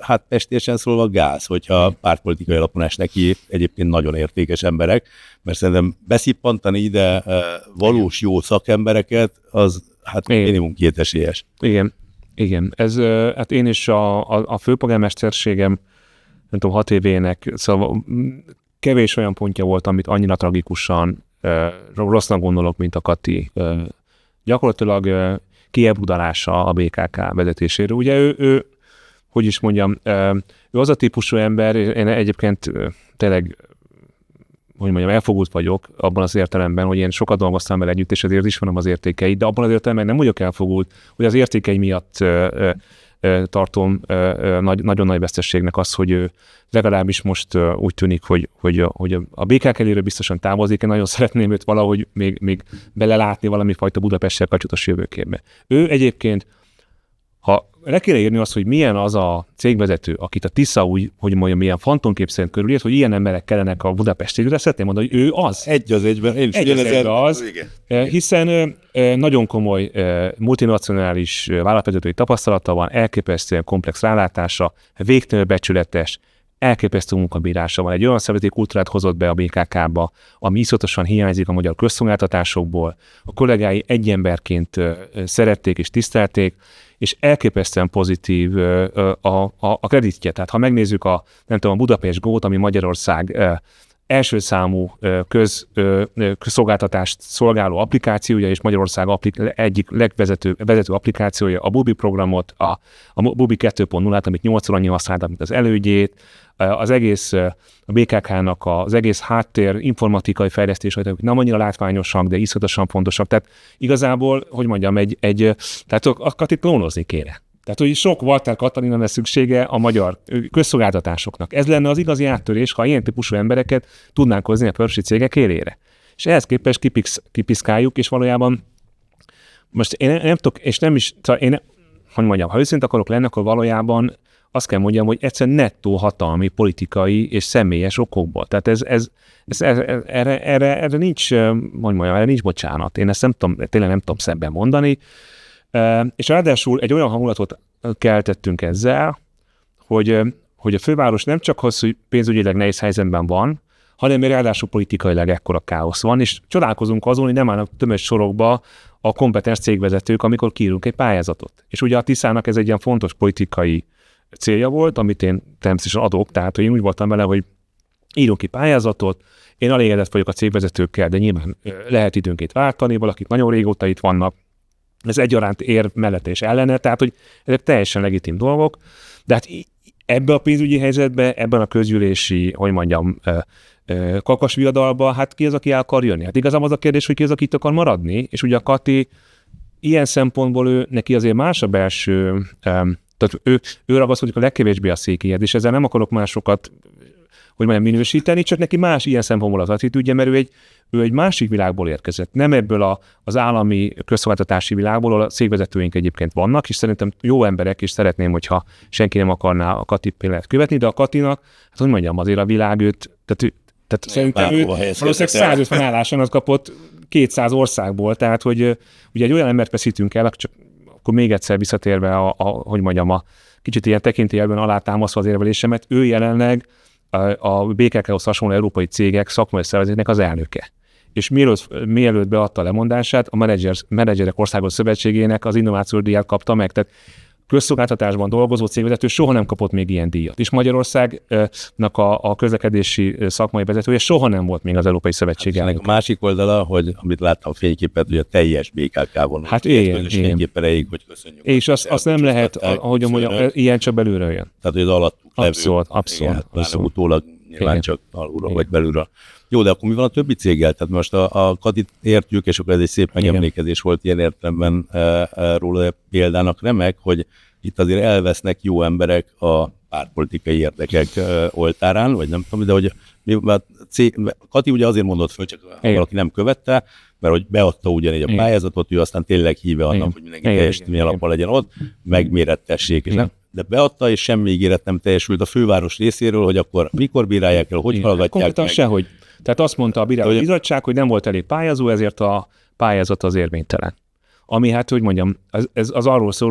hát pestésen szólva gáz, hogyha pártpolitikai alapon esnek ki egyébként nagyon értékes emberek, mert szerintem beszippantani ide valós jó szakembereket, az hát Igen. minimum kétesélyes. Igen, igen. Ez, hát én is a, a, a főpolgármesterségem, nem tudom, hat évének, szóval kevés olyan pontja volt, amit annyira tragikusan rossznak gondolok, mint a Kati. Gyakorlatilag kiebrudalása a bé ká ká vezetéséről. Ugye ő, ő, hogy is mondjam, ő az a típusú ember, én egyébként tényleg, hogy mondjam, elfogult vagyok abban az értelemben, hogy én sokat dolgoztam vele együtt, és ezért ismerem az értékeit, de abban az értelemben nem vagyok elfogult, hogy az értékei miatt tartom nagy, nagyon nagy veszteségnek az, hogy ő legalábbis most úgy tűnik, hogy, hogy, hogy a bé ká ká eléről biztosan távozik. Én nagyon szeretném őt valahogy még, még belelátni valami fajta Budapesttel kapcsolatos jövőképbe. Ő egyébként, ha le kéne írni azt, hogy milyen az a cégvezető, akit a Tisza úgy, hogy mondjam, milyen fantomkép szerint körülírt, hogy ilyen emberek kellenek a Budapesti ügyre, szeretném mondani, hogy ő az. Egy az egyben, én is Egy az egyben az, igen. Hiszen nagyon komoly multinacionális vállalatvezetői tapasztalata van, elképesztően komplex rálátása, végtelenül becsületes, elképesztő munkabírása van. Egy olyan szervezeti kultúrát hozott be a bé ká ká-ba, ami iszonyatosan hiányzik a magyar közszolgáltatásokból. A kollégái egy emberként szerették és tisztelték, és elképesztően pozitív a, a, a kreditje. Tehát ha megnézzük a, nem tudom, a Budapest Go-t, ami Magyarország első számú köz, közszolgáltatást szolgáló applikációja, és Magyarország applik- egyik legvezető vezető applikációja, a Bubi programot, a, a Bubi kettő pont nullát, amit nyolcszor annyi használtak, mint az elődjét, az egész a bé ká ká-nak az egész háttér informatikai fejlesztés, hogy nem annyira látványosak, de iszonyatosan fontosak. Tehát igazából, hogy mondjam, egy, egy tehát akkor itt klónozni kéne. Tehát, hogy sok Walter Katalin lesz szüksége a magyar közszolgáltatásoknak. Ez lenne az igazi áttörés, ha ilyen típusú embereket tudnánk hozni a pörsi cégek élére. És ehhez képest kipix, kipiszkáljuk, és valójában most én nem tudok, és nem is, én, hogy mondjam, ha őszint akarok lenni, akkor valójában azt kell mondjam, hogy egyszerűen nettó hatalmi, politikai és személyes okokból. Tehát ez, ez, ez, ez erre, erre, erre nincs, hogy mondjam, erre nincs bocsánat. Én ezt nem tudom, tényleg nem tudom szebben mondani. Uh, és ráadásul egy olyan hangulatot keltettünk ezzel, hogy, hogy a főváros nem csak az, hogy pénzügyileg nehéz helyzetben van, hanem ráadásul politikailag ekkora káosz van, és csodálkozunk azon, hogy nem állnak tömös sorokba a kompetens cégvezetők, amikor kiírunk egy pályázatot. És ugye a Tiszának ez egy ilyen fontos politikai célja volt, amit én természetesen adok, tehát hogy én úgy voltam vele, hogy írunk ki pályázatot, én elégedett vagyok a cégvezetőkkel, de nyilván lehet időnként váltani, valakik nagyon régóta itt vannak, ez egyaránt ér mellett és ellene, tehát hogy ezek teljesen legitim dolgok, de hát ebben a pénzügyi helyzetben, ebben a közgyűlési, hogy mondjam, kakasviadalban, hát ki az, aki el akar jönni? Hát igazából az a kérdés, hogy ki az, aki itt akar maradni, és ugye a Kati ilyen szempontból ő, neki azért más a belső, tehát ő, ő ragaszkodik a legkevésbé a székéhez, és ezzel nem akarok másokat, hogy mondjam, minősíteni, csak neki más ilyen szempontból az attitűdje, mert ő egy, ő egy másik világból érkezett. Nem ebből a, az állami közszolgáltatási világból, ahol a cégvezetőink egyébként vannak, és szerintem jó emberek, és szeretném, hogyha senki nem akarná a Kati példát követni, de a Katinak, hát hogy mondjam, azért a világ őt, tehát, ő, tehát szerintem ő valószínűleg száz ötven állásokat kapott kétszáz országból, tehát hogy ugye egy olyan embert veszítünk el, csak akkor még egyszer visszatérve, a, a, hogy mondjam, a kicsit ilyen tekintélyelben alátámasztva az érvelésemet, ő jelenleg a bé ká ká-hoz hasonló európai cégek szakmai szervezetének az elnöke. És mielőtt, mielőtt beadta a lemondását, a Menedzserek Országos Szövetségének az innovációs díját kapta meg. Tehát közszolgáltatásban dolgozó cégvezető soha nem kapott még ilyen díjat. És Magyarországnak a, a közlekedési szakmai vezetője soha nem volt még az Európai Szövetség hát, elnöke. A másik oldala, hogy amit láttam fényképet, hogy a teljes bé ká ká-von. Hát ilyen, ilyen. Elég, hogy köszönjük. És azt, azt nem lehet, ahogy mondjam, ilyen csak belülről jön. Tehát, hogy az alattuk levő. Abszolút, abszolút. Igen, abszolút. Utólag nyilván csak alulról vagy belülről. Jó, de akkor mi van a többi céggel? Tehát most a, a Katit értjük, és akkor ez egy szép megemlékezés volt ilyen értelemben e, e, róla példának remek, hogy itt azért elvesznek jó emberek a pártpolitikai érdekek e, oltárán, vagy nem tudom, de hogy mi, cég, Kati ugye azért mondott föl, csak igen. Valaki nem követte, mert hogy beadta ugyanígy a igen. pályázatot, ő aztán tényleg híve annak, igen. hogy mindenki teljesítmény alappal legyen ott, megmérettessék, és nem. De beadta, és semmi ígéret nem teljesült a főváros részéről, hogy akkor mikor bírálják el, hogy hallgatják konkrétan meg. sehogy. Tehát azt mondta a bíráló bizottság, hogy nem volt elég pályázó, ezért a pályázat az érvénytelen. Ami hát, hogy mondjam, ez, ez az arról szól, hogy,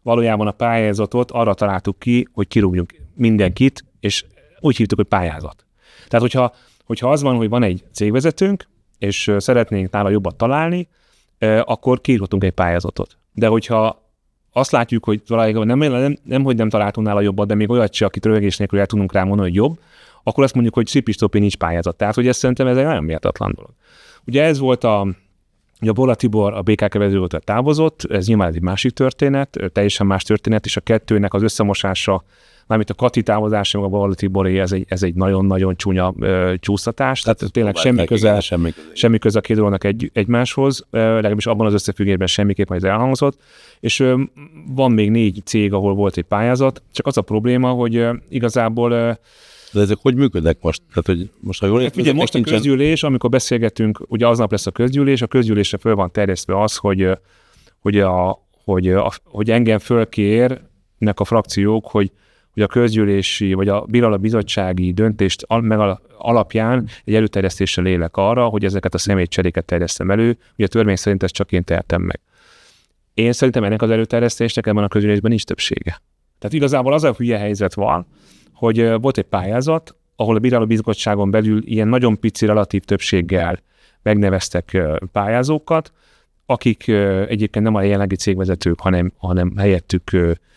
valójában a pályázatot arra találtuk ki, hogy kirúgjunk mindenkit, és úgy hívtuk, hogy pályázat. Tehát, hogyha, hogyha az van, hogy van egy cégvezetőnk, és szeretnénk nála jobbat találni, akkor kiírhatunk egy pályázatot. De hogyha azt látjuk, hogy valójában nem, nem, nem, hogy nem találtunk nála jobbat, de még olyat se, akit röhögés nélkül el tudunk rá mondani, hogy jobb, akkor azt mondjuk, hogy szipistopi nincs pályázat. Tehát, hogy ezt szerintem ez egy nagyon méltatlan dolog. Ugye ez volt a, a Bolla Tibor, a bé ká ká vezetőtől távozott, ez nyilván egy másik történet, teljesen más történet, és a kettőnek az összemosása, mármint a Kati távozása, meg a Bolla Tiboré, ez egy, ez egy nagyon-nagyon csúnya ö, csúsztatás. Tehát tényleg semmi köze, semmi köze, semmi köze a két dolognak egy, egymáshoz, ö, legalábbis abban az összefüggésben semmiképpen ez elhangzott. És ö, van még négy cég, ahol volt egy pályázat, csak az a probléma, hogy ö, igazából ö, de ezek hogy működnek most? Tehát, hogy most, ha jól hát ugye most a közgyűlés, amikor beszélgetünk, ugye aznap lesz a közgyűlés, a közgyűlésre föl van terjesztve az, hogy, hogy, a, hogy, a, hogy engem fölkérnek a frakciók, hogy, hogy a közgyűlési vagy a bírálati bizottsági döntést meg alapján egy előterjesztéssel élek arra, hogy ezeket a személycseréket terjesztem elő. Ugye a törvény szerint ezt csak én tehetem meg. Én szerintem ennek az előterjesztésnek ebben a közgyűlésben nincs többsége. Tehát igazából az a hülye helyzet van, hogy volt egy pályázat, ahol a bíráló bizottságon belül ilyen nagyon pici relatív többséggel megneveztek pályázókat, akik egyébként nem a jelenlegi cégvezetők, hanem, hanem helyettük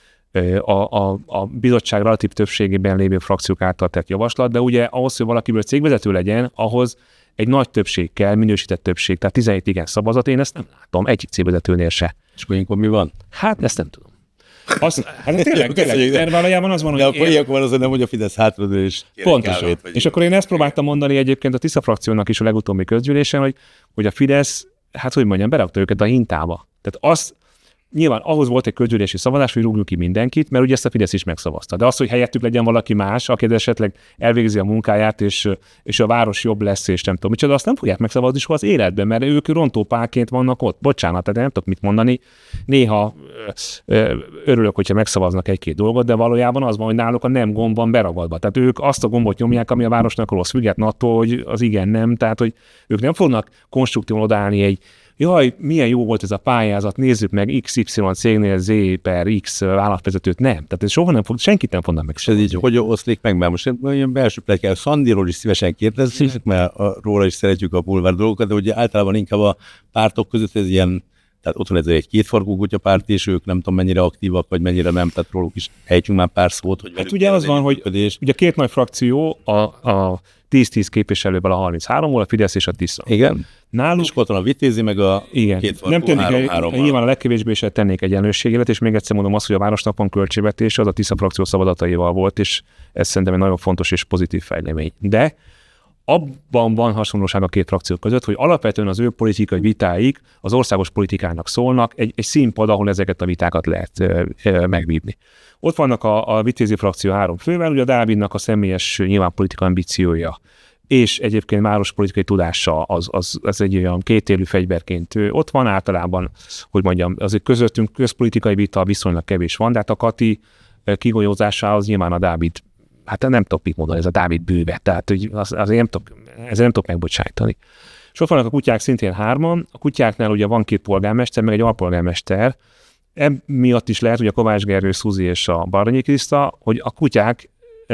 a, a, a bizottság relatív többségében lévő frakciók által tett javaslat, de ugye ahhoz, hogy valakiből cégvezető legyen, ahhoz egy nagy többség kell, minősített többség, tehát tizenhét igen szavazat, én ezt nem látom, egyik cégvezetőnél se. És akkor ilyenkor mi van? Hát ezt nem tudom. Azt, hát tényleg, tényleg, mert valójában az van, hogy... De akkor ilyenkor van az, hogy nem, hogy a Fidesz hátradől és pontosan. Kávét, és akkor én ezt próbáltam mondani egyébként a Tisza frakciónak is a legutóbbi közgyűlésen, hogy, hogy a Fidesz, hát hogy mondjam, berakta őket a hintába. Tehát az, nyilván ahhoz volt egy közgyűlési szavazás, hogy rúgjuk ki mindenkit, mert ugye ezt a Fidesz is megszavazta. De az, hogy helyettük legyen valaki más, aki esetleg elvégzi a munkáját, és, és a város jobb lesz, és nem tudom micsoda, azt nem fogják megszavazni soha az életben, mert ők rontópálként vannak ott. Bocsánat, tehát nem tudok mit mondani. Néha ö, örülök, hogyha megszavaznak egy-két dolgot, de valójában az van, hogy náluk a nem gomb van beragadva. Tehát ők azt a gombot nyomják, ami a városnak rossz, függetlenül attól, hogy az igen nem. Tehát, hogy ők nem fognak konstruktívan odállni egy jaj, milyen jó volt ez a pályázat, nézzük meg iksz ipszilon cégnél Z per X vállalatvezetőt, nem. Tehát ez soha nem fog, senkit nem fognak meg. És ez így hogy oszlik meg, mert most ilyen belső pletykál, Szandiról is szívesen kérdezzük, mert róla is szeretjük a bulvár dolgokat, de ugye általában inkább a pártok között ez ilyen, tehát ott van ez egy kétfarkú kutyapárt, és ők nem tudom mennyire aktívak, vagy mennyire nem, tehát róluk is ejtsünk már pár szót, hogy hát ugye az van, hogy ugye két nagy frakció, a, a tíz-tíz képviselővel a harminchárom, a Fidesz és a Tisza. Igen. Náluk... És ott van a Vitézi, meg a igen. két farkú, nem tennék, három, három, nyilván a legkevésbé is tennék egyenlőségélet, és még egyszer mondom azt, hogy a városnak van költségvetése, az a Tisza frakció szavazataival volt, és ez szerintem egy nagyon fontos és pozitív fejlemény. De abban van hasonlóság a két frakció között, hogy alapvetően az ő politikai vitáik az országos politikának szólnak, egy, egy színpad, ahol ezeket a vitákat lehet e, e, megvívni. Ott vannak a, a Vitézi frakció három fővel, ugye a Dávidnak a személyes nyilván politika ambíciója, és egyébként várospolitikai tudása az, az, az egy olyan kétélű fegyverként ott van általában, hogy mondjam, azért közöttünk közpolitikai vita viszonylag kevés van, de hát a Kati kigolyózásához nyilván a Dávid, hát nem tudok mit mondani, ez a Dávid bőve, tehát az, azért nem tudok, ezzel nem tudok megbocsájtani. És ott vannak a kutyák szintén hárman, a kutyáknál ugye van két polgármester, meg egy alpolgármester, emiatt is lehet, hogy a Kovács Gergő, Szuzi és a Baranyi Kriszta, hogy a kutyák,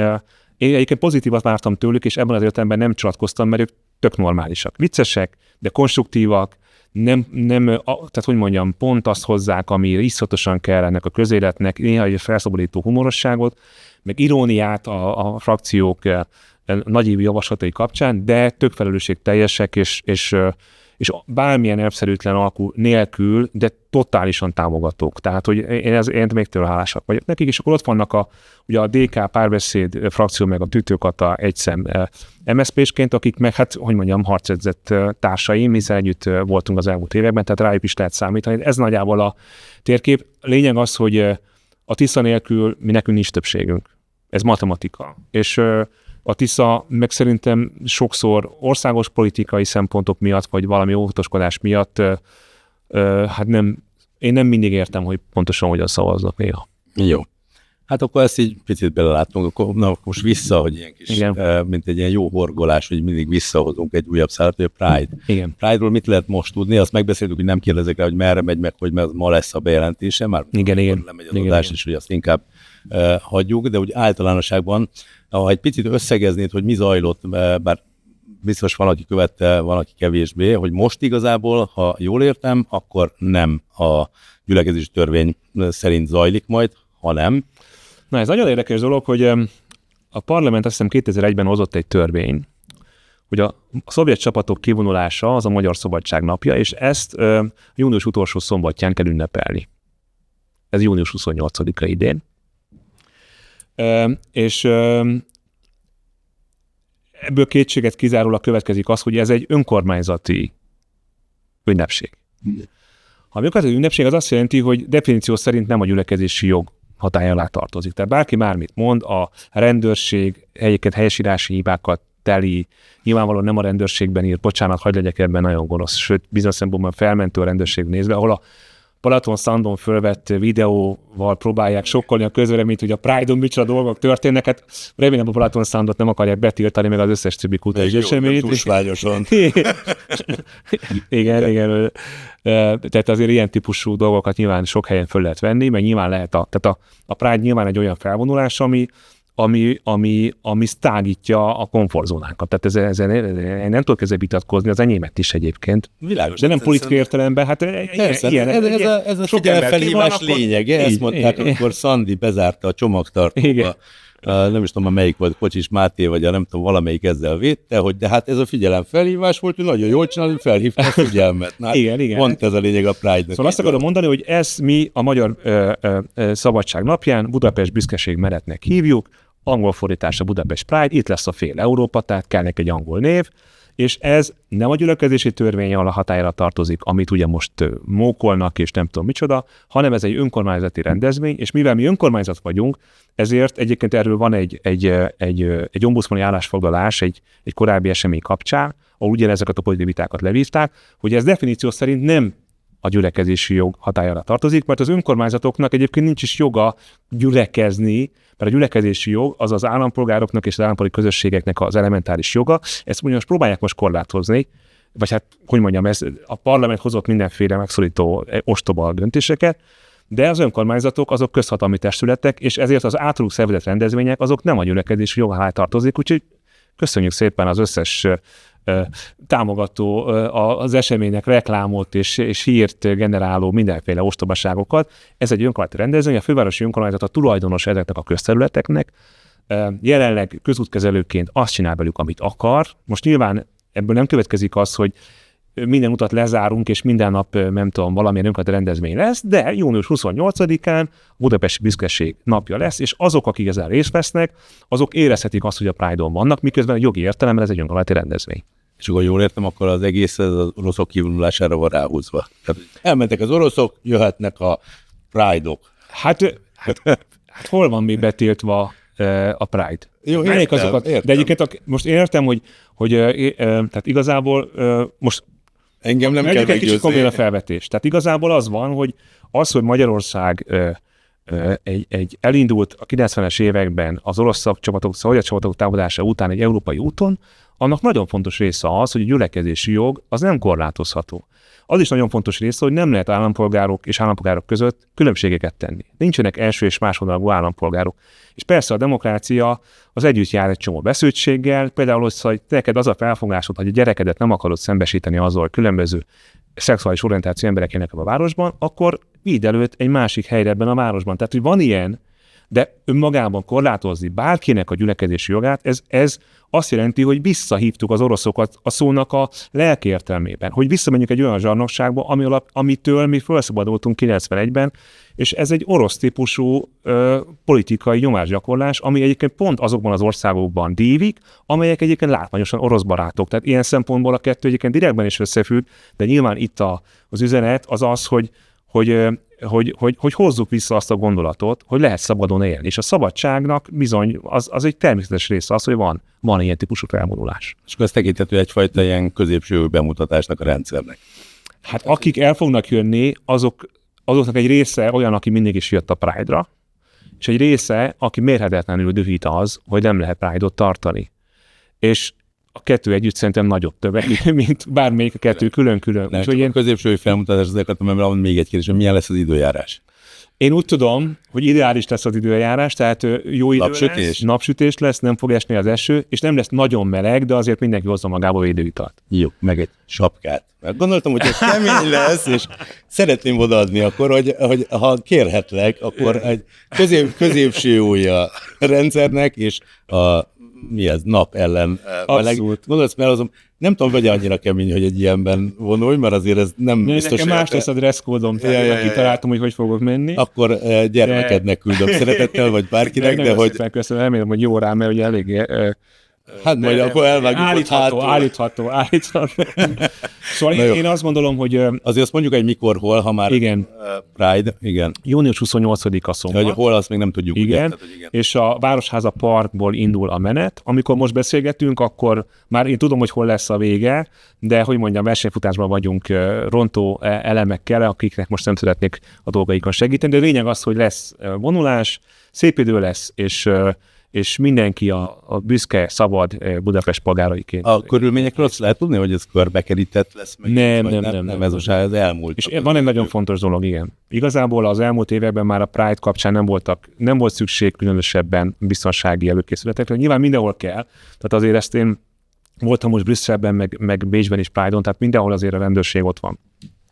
én egyébként pozitívat vártam tőlük, és ebben az értelemben nem csatkoztam, mert ők tök normálisak. Viccesek, de konstruktívak, nem, nem, tehát hogy mondjam, pont azt hozzák, ami iszonyatosan kell ennek a közéletnek, néha egy felszabadító humorosságot, meg iróniát a, a frakciók nagyévi javaslatai kapcsán, de tök felelősségteljesek, és, és, és bármilyen elszerűtlen alkú nélkül, de totálisan támogatók. Tehát, hogy én, ez, én még tőle hálásak vagyok nekik, és akkor ott vannak a, ugye a dé ká Párbeszéd frakció, meg a Tütőkata egyszem em es zé pésként, akik meg, hát, hogy mondjam, harcedzett társaim, hiszen együtt voltunk az elmúlt években, tehát rájuk is lehet számítani. Ez nagyjából a térkép. Lényeg az, hogy a Tisza nélkül mi nekünk nincs többségünk. Ez matematika. És a Tisza meg szerintem sokszor országos politikai szempontok miatt, vagy valami óvatoskodás miatt, hát nem, én nem mindig értem, hogy pontosan hogyan szavaznak néha. Jó. Hát akkor ezt így picit belelátunk, akkor na, most vissza, hogy ilyen kis, Igen. mint egy ilyen jó horgolás, hogy mindig visszahozunk egy újabb szállat, hogy a Pride. Igen. Pride-ról mit lehet most tudni? Azt megbeszéltük, hogy nem kérdezek rá, hogy merre megy meg, hogy ma lesz a bejelentése, már igen, igen. lemegy az adás, és hogy azt inkább uh, hagyjuk, de úgy általánosságban, ha egy picit összegeznéd, hogy mi zajlott, bár biztos van, aki követte, van, aki kevésbé, hogy most igazából, ha jól értem, akkor nem a gyülekezési törvény szerint zajlik majd, hanem. Na ez nagyon érdekes dolog, hogy a parlament azt hiszem kétezer-egyben hozott egy törvény, hogy a szovjet csapatok kivonulása az a Magyar Szabadság napja, és ezt uh, június utolsó szombatján kell ünnepelni. Ez június huszonnyolcadika idén. Uh, és uh, ebből kétséget kizárólag következik az, hogy ez egy önkormányzati ünnepség. Ha önkormányzati ünnepség, az azt jelenti, hogy definíció szerint nem a gyülekezési jog hatálya alá tartozik. Tehát bárki bármit mond, a rendőrség helyeket, helyesírási hibákat teli, nyilvánvalóan nem a rendőrségben ír, bocsánat, hadd legyek ebben nagyon gonosz, sőt, bizonyos szempontból felmentő a rendőrség nézve, ahol a Balaton Szandon fölvett videóval próbálják sokkolni a közvéleményt, hogy a Pride-on micsoda dolgok történnek, hát remélem a Balaton Szandot nem akarják betiltani, meg az összes többi kulturális eseményt. Tusványosan. igen, igen. Tehát azért ilyen típusú dolgokat nyilván sok helyen föl lehet venni, meg nyilván lehet a, tehát a, a Pride nyilván egy olyan felvonulás, ami ami, ami, ami tágítja a komfortzónánkat. Tehát ezen, ezen, ezen nem tudok ezzel vitatkozni, az enyémet is egyébként. Világos. De nem politikai értelemben, hát persze, ilyen, ez, ez, a, ez a figyelfelhívás lényege. Ezt mondták, amikor Szandi bezárta a csomagtartóba. Nem is tudom, melyik volt, Kocsis Máté, vagy a nem tudom, valamelyik ezzel védte, hogy de hát ez a figyelemfelhívás volt, hogy nagyon jól csinálni, felhívta a figyelmet. Na, igen, igen. Pont ez a lényeg a Pride-nak. Szóval azt akarom mondani, hogy ez mi a Magyar ö, ö, ö, Szabadság napján Budapest büszkeség menetnek hívjuk, angol fordítása Budapest Pride, itt lesz a fél Európa, tehát kell neki egy angol név, és ez nem a gyülekezési törvény alá hatályra tartozik, amit ugye most mókolnak, és nem tudom micsoda, hanem ez egy önkormányzati rendezvény, és mivel mi önkormányzat vagyunk, ezért egyébként erről van egy, egy, egy, egy ombudsmani állásfoglalás egy, egy korábbi esemény kapcsán, ahol ugyanezeket a politikai vitákat levívták, hogy ez definíció szerint nem a gyülekezési jog hatályára tartozik, mert az önkormányzatoknak egyébként nincs is joga gyülekezni, mert a gyülekezési jog az az állampolgároknak és az állampolgári közösségeknek az elementáris joga. Ezt most próbálják most korlátozni, vagy hát, hogy mondjam, ez, a parlament hozott mindenféle megszorító ostoba döntéseket, de az önkormányzatok azok közhatalmi testületek, és ezért az általuk szervezett rendezvények azok nem a gyülekezési jog alá tartozik, úgyhogy köszönjük szépen az összes támogató, az események reklámot és, és hírt generáló mindenféle ostobaságokat. Ez egy önkormányzati rendezvény, a fővárosi önkormányzat a tulajdonos ezeknek a közterületeknek. Jelenleg közútkezelőként azt csinál velük, amit akar. Most nyilván ebből nem következik az, hogy minden utat lezárunk, és minden nap, nem tudom, valamilyen önkormányzati rendezvény lesz, de június huszonnyolcadikán Budapesti Büszkeség napja lesz, és azok, akik ezzel részt vesznek, azok érezhetik azt, hogy a Pride-on vannak, miközben a jogi értelemben ez egy önkormányzati rendezvény. És akkor jól értem, akkor az egész az oroszok kivonulására van ráhúzva. Tehát elmentek az oroszok, jöhetnek a Pride-ok. Hát, hát, hát hol van még betiltva a Pride? Jó, értem, azokat, értem. De egyébként most értem, hogy, hogy tehát igazából most engem nem kell egy kicsit komoly a felvetés. Tehát igazából az van, hogy az, hogy Magyarország ö, ö, egy, egy elindult a kilencvenes években az orosz csapatok, szovjet csapatok támadása után egy európai úton, annak nagyon fontos része az, hogy a gyülekezési jog az nem korlátozható. Az is nagyon fontos része, hogy nem lehet állampolgárok és állampolgárok között különbségeket tenni. Nincsenek első és másodlagú állampolgárok. És persze a demokrácia az együtt jár egy csomó beszédséggel, például az, hogy neked az a felfogásod, hogy a gyerekedet nem akarod szembesíteni azzal, hogy különböző szexuális orientáció emberek élnek a városban, akkor vidd előtt egy másik helyre ebben a városban. Tehát, hogy van ilyen, de önmagában korlátozni bárkinek a gyülekezési jogát, ez, ez azt jelenti, hogy visszahívtuk az oroszokat a szónak a lelki értelmében, hogy visszamegyünk egy olyan zsarnokságba, ami alap, amitől mi felszabadultunk kilencvenegyben, és ez egy orosz típusú ö, politikai nyomásgyakorlás, ami egyébként pont azokban az országokban dívik, amelyek egyébként látványosan orosz barátok. Tehát ilyen szempontból a kettő egyébként direktben is összefügg, de nyilván itt a, az üzenet az az, hogy, hogy Hogy, hogy, hogy hozzuk vissza azt a gondolatot, hogy lehet szabadon élni. És a szabadságnak bizony az, az egy természetes része az, hogy van, van ilyen típusú felvonulás. És akkor ez tekinthető egyfajta ilyen középső bemutatásnak a rendszernek. Hát akik el fognak jönni, azok, azoknak egy része olyan, aki mindig is jött a Pride-ra, és egy része, aki mérhetetlenül dühít az, hogy nem lehet Pride-ot tartani. És a kettő együtt szerintem nagyobb többek, mint bármelyik a kettő külön-külön. Nem, csak én... a középső felmutatás, azért akartam, mert van még egy kérdés, hogy milyen lesz az időjárás? Én úgy tudom, hogy ideális lesz az időjárás, tehát jó idő napsütés. lesz, napsütés lesz, nem fog esni az eső, és nem lesz nagyon meleg, de azért mindenki hozza magába védőitalt. Jó, meg egy sapkát. Mert gondoltam, hogy ez kemény lesz, és szeretném odaadni akkor, hogy, hogy ha kérhetlek, akkor egy közép, középső ujja rendszernek, és a mi ez, nap ellen meleg. Gondolsz, mert azon nem tudom, vagy annyira kemény, hogy egy ilyenben vonulj, mert azért ez nem Nekem biztos. Nekem más lesz a dresszkódom, tehát ja, ja, ja, kitaláltam, hogy hogy fogok menni. Akkor uh, gyermekednek küldöm szeretettel, vagy bárkinek, de, de hogy... Szépen köszönöm, remélem, hogy jó rám, mert ugye elég... Uh, Hát majd akkor elvágjuk állítható, állítható, állítható. Szóval én, én azt gondolom, hogy... Azért azt mondjuk egy mikor, hol, ha már igen. Pride, igen. június huszonnyolcadika szombat. Hogy hol, azt még nem tudjuk. Igen, ugye, tehát, igen. És a Városháza Parkból indul a menet. Amikor most beszélgetünk, akkor már én tudom, hogy hol lesz a vége, de hogy mondjam, versenyfutásban vagyunk rontó elemekkel, akiknek most nem szeretnék a dolgaikon segíteni, de a lényeg az, hogy lesz vonulás, szép idő lesz, és és mindenki a, a büszke, szabad Budapest polgáraiként. A körülményekről azt lehet tudni, hogy ez körbekerített lesz? Meg nem, nem, nem, nem, nem, nem. nem. Ez most az elmúlt. És van egy nagyon fontos dolog, igen. Igazából az elmúlt években már a Pride kapcsán nem voltak, nem volt szükség különösebben biztonsági előkészületekre. Nyilván mindenhol kell. Tehát azért ezt én voltam most Brüsszelben, meg, meg Bécsben is Pride-on, tehát mindenhol azért a rendőrség ott van.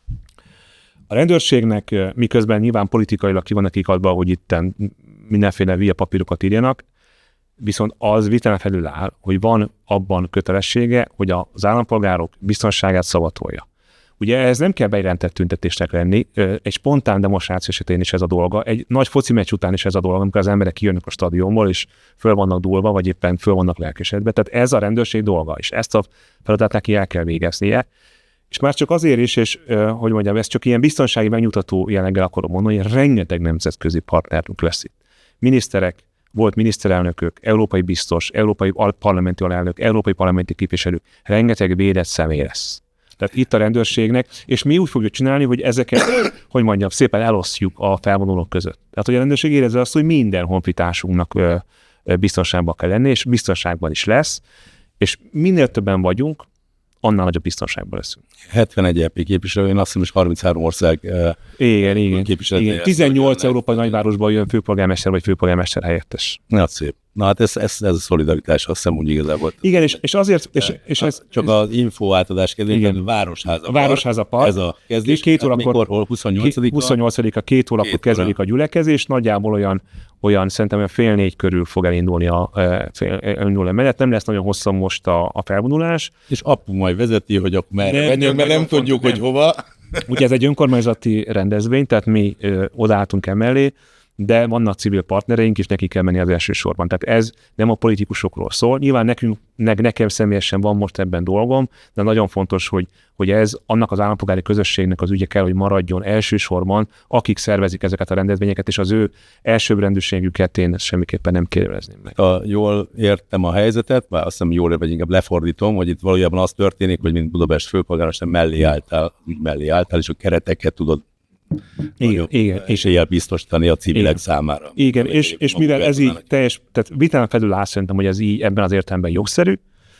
A rendőrségnek miközben nyilván politikailag ki vannak ikadva, hogy itten mindenféle via papírokat írjanak, viszont az vitán felül áll, hogy van abban kötelessége, hogy az állampolgárok biztonságát szavatolja. Ugye ez nem kell bejelentett tüntetésnek lenni, egy spontán demonstráció esetén is ez a dolga, egy nagy foci meccs után is ez a dolga, amikor az emberek kijönnek a stadionból, és föl vannak dúlva, vagy éppen föl vannak lelkesedve. Tehát ez a rendőrség dolga, és ezt a feladatát neki el kell végeznie. És már csak azért is, és hogy mondjam, ez csak ilyen biztonsági megnyugtató jelleggel akarom mondani, hogy rengeteg nemzetközi partnerünk lesz itt. Miniszterek, volt miniszterelnökök, európai biztos, európai parlamenti alelnök, európai parlamenti képviselők, rengeteg védett személy lesz. Tehát itt a rendőrségnek, és mi úgy fogjuk csinálni, hogy ezeket, hogy mondjam, szépen elosztjuk a felvonulók között. Tehát, hogy a rendőrség érezze azt, hogy minden honfitársunknak biztonságban kell lenni, és biztonságban is lesz, és minél többen vagyunk, annál nagyobb biztonságban leszünk. hetvenegy é pé képviselő, én azt hiszem, hogy harminchárom ország igen, igen, igen. tizennyolc európai nagyvárosban jön főpolgármester vagy főpolgármester helyettes. Na, szép. Na hát ez, ez, ez a szolidaritás, azt hiszem úgy igazából. Igen, és, és azért... És, és ez, csak az info átadás kezdődik, a Városháza A Városháza Park. Ez a kezdés. Két órakor, mikor, hol? huszonnyolcadika huszonnyolcadika két órakor kezdődik a gyülekezés, nagyjából olyan, olyan szerintem olyan fél négy körül fog elindulni a, fél, elindulni a menet. Nem lesz nagyon hosszan most a, a felvonulás. És apu majd vezeti, hogy akkor merre menjünk, mert nem tudjuk, hogy hova. Ugye ez egy önkormányzati rendezvény, tehát mi ö, odaálltunk emellé, de vannak civil partnereink, és neki kell menni az első sorban. Tehát ez nem a politikusokról szól. Nyilván nekünk, ne, nekem személyesen van most ebben dolgom, de nagyon fontos, hogy, hogy ez annak az állampolgári közösségnek az ügye kell, hogy maradjon elsősorban, akik szervezik ezeket a rendezvényeket, és az ő elsőbbrendűségüket én semmiképpen nem kérdezném meg. Ha jól értem a helyzetet, vagy azt hiszem jól, vagy inkább lefordítom, hogy itt valójában az történik, hogy mint Budapest főpolgármester mellé álltál, úgy mellé álltál, és a kereteket tudod igen, igen, és éjjel biztosítani a civilek igen. számára. Igen, és, és mivel ez így teljes, tehát vitán felül áll szerintem, hogy ez így ebben az értelemben jogszerű,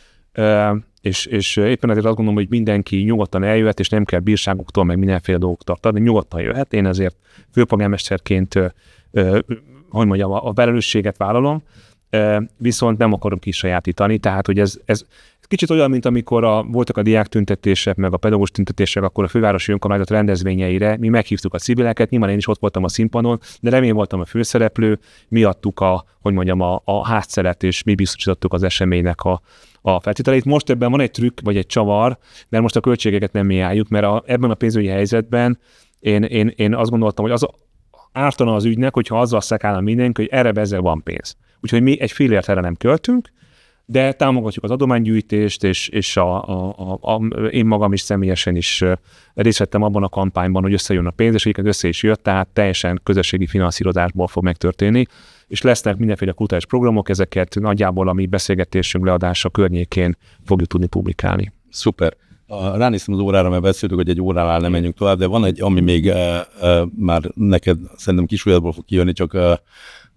és, és éppen azért azt gondolom, hogy mindenki nyugodtan eljöhet, és nem kell bírságoktól, meg mindenféle dolgoktól tartani, nyugodtan jöhet. Én ezért főpolgármesterként, hogy mondjam, a felelősséget vállalom, viszont nem akarom kisajátítani, tehát hogy ez, ez kicsit olyan, mint amikor a, voltak a diák tüntetések, meg a pedagógus tüntetések, akkor a fővárosi önkormányzat rendezvényeire mi meghívtuk a civileket, nyilván én is ott voltam a színpadon, de nem én voltam a főszereplő, mi adtuk a, hogy mondjam, a, a hátszeret, és mi biztosítottuk az eseménynek a, a feltételeit. Most ebben van egy trükk, vagy egy csavar, mert most a költségeket nem mi álljuk, mert a, ebben a pénzügyi helyzetben én, én, én azt gondoltam, hogy az ártana az ügynek, hogyha azzal szekálna mindenki, hogy erre ezzel van pénz. Úgyhogy mi egy fillért erre nem költünk, de támogatjuk az adománygyűjtést, és, és a, a, a, a, én magam is személyesen is részt vettem abban a kampányban, hogy összejön a pénz, és egyébként össze is jött, tehát teljesen közösségi finanszírozásból fog megtörténni, és lesznek mindenféle kulturális programok, ezeket nagyjából a mi beszélgetésünk leadása környékén fogjuk tudni publikálni. Szuper. Ránéztem az órára, mert beszéltük, hogy egy óránál nem menjünk tovább, de van egy, ami még uh, uh, már neked szerintem kisujjadból fog kijönni, csak uh,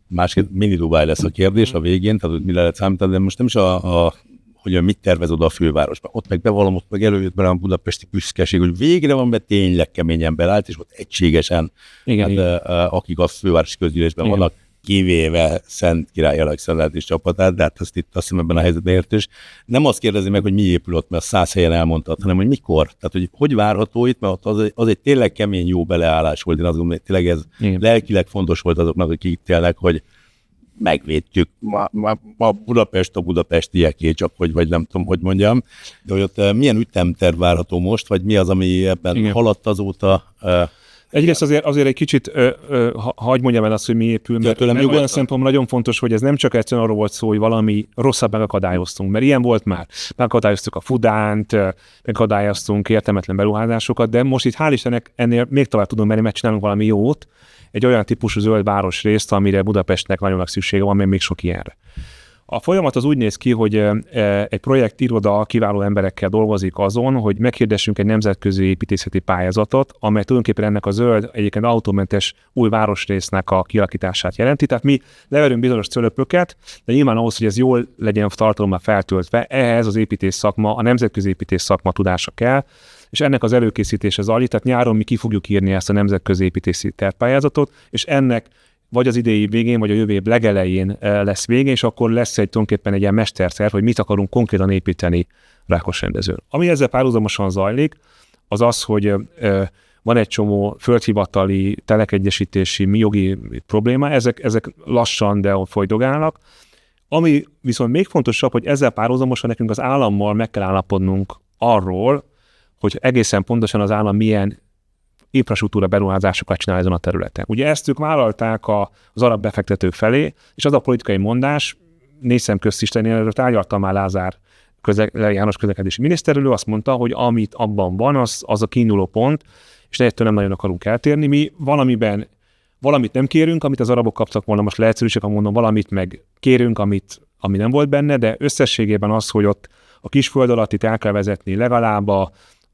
Másképp mini Dubai lesz a kérdés a végén, tehát hogy mire lehet számítani, de most nem is a, a hogy mit tervez oda a fővárosban. Ott meg bevallom, ott meg előjött bele a budapesti büszkeség, hogy végre van, be tényleg keményen belállt, és ott egységesen, igen, hát, igen. akik a fővárosi közgyűlésben Igen. vannak, kivéve Szent Király Alexandrát és csapatát, de hát azt itt azt hiszem ebben a helyzetben értős. Nem azt kérdezi meg, hogy mi épül ott, mert száz helyen elmondtad, hanem hogy mikor. Tehát, hogy hogy várható itt, mert ott az, az egy tényleg kemény, jó beleállás volt. Én azt gondolom, hogy tényleg ez Igen. lelkileg fontos volt azoknak, akik itt élnek, hogy megvédjük. Ma, ma, ma Budapest a budapestieké, csak hogy, vagy nem tudom, hogy mondjam. De hogy ott milyen ütemterv várható most, vagy mi az, ami ebben Igen. haladt azóta? Egyrészt azért, azért egy kicsit ö, ö, ha, hagyj mondjam el azt, hogy mi épül, mert, tőlem mert olyan nyugodtan. szempontból nagyon fontos, hogy ez nem csak egyszerűen arról volt szó, hogy valami rosszabb megakadályoztunk, mert ilyen volt már. Megakadályoztuk a Fudánt, ö, megakadályoztunk értelmetlen beruházásokat, de most itt hál' Istennek ennél még tovább tudunk menni, mert csinálunk valami jót, egy olyan típusú zöld városrészt, amire Budapestnek nagyon nagy szüksége van, mert még sok ilyenre. A folyamat az úgy néz ki, hogy egy projektiroda kiváló emberekkel dolgozik azon, hogy meghirdessünk egy nemzetközi építészeti pályázatot, amely tulajdonképpen ennek a zöld, egyébként autómentes új városrésznek a kialakítását jelenti. Tehát mi leverünk bizonyos cölöpöket, de nyilván ahhoz, hogy ez jól legyen tartalommal feltöltve, ehhez az építész szakma, a nemzetközi építész szakma tudása kell, és ennek az előkészítése zajlik, tehát nyáron mi ki fogjuk írni ezt a nemzetközi építési tervpályázatot, és ennek vagy az idei végén, vagy a jövő év legelején lesz vége, és akkor lesz egy tulajdonképpen egy ilyen mesterterv, hogy mit akarunk konkrétan építeni Rákosrendezőn. Ami ezzel párhuzamosan zajlik, az az, hogy van egy csomó földhivatali, telekegyesítési, mi jogi probléma, ezek, ezek lassan, de folydogálnak. Ami viszont még fontosabb, hogy ezzel párhuzamosan nekünk az állammal meg kell állapodnunk arról, hogy egészen pontosan az állam milyen infrastruktúra beruházásokat csinál ezen a területen. Ugye ezt ők vállalták a, az arab befektetők felé, és az a politikai mondás, négy szem közt is tenni, erről tárgyaltam már Lázár köze, János közlekedési miniszterről, azt mondta, hogy amit abban van, az, az a kiinduló pont, és ettől nem nagyon akarunk eltérni. Mi valamiben valamit nem kérünk, amit az arabok kaptak volna, most leegyszerűsítek, mondom, valamit meg kérünk, amit, ami nem volt benne, de összességében az, hogy ott a kisföld alatt itt el kell vezetni legalább a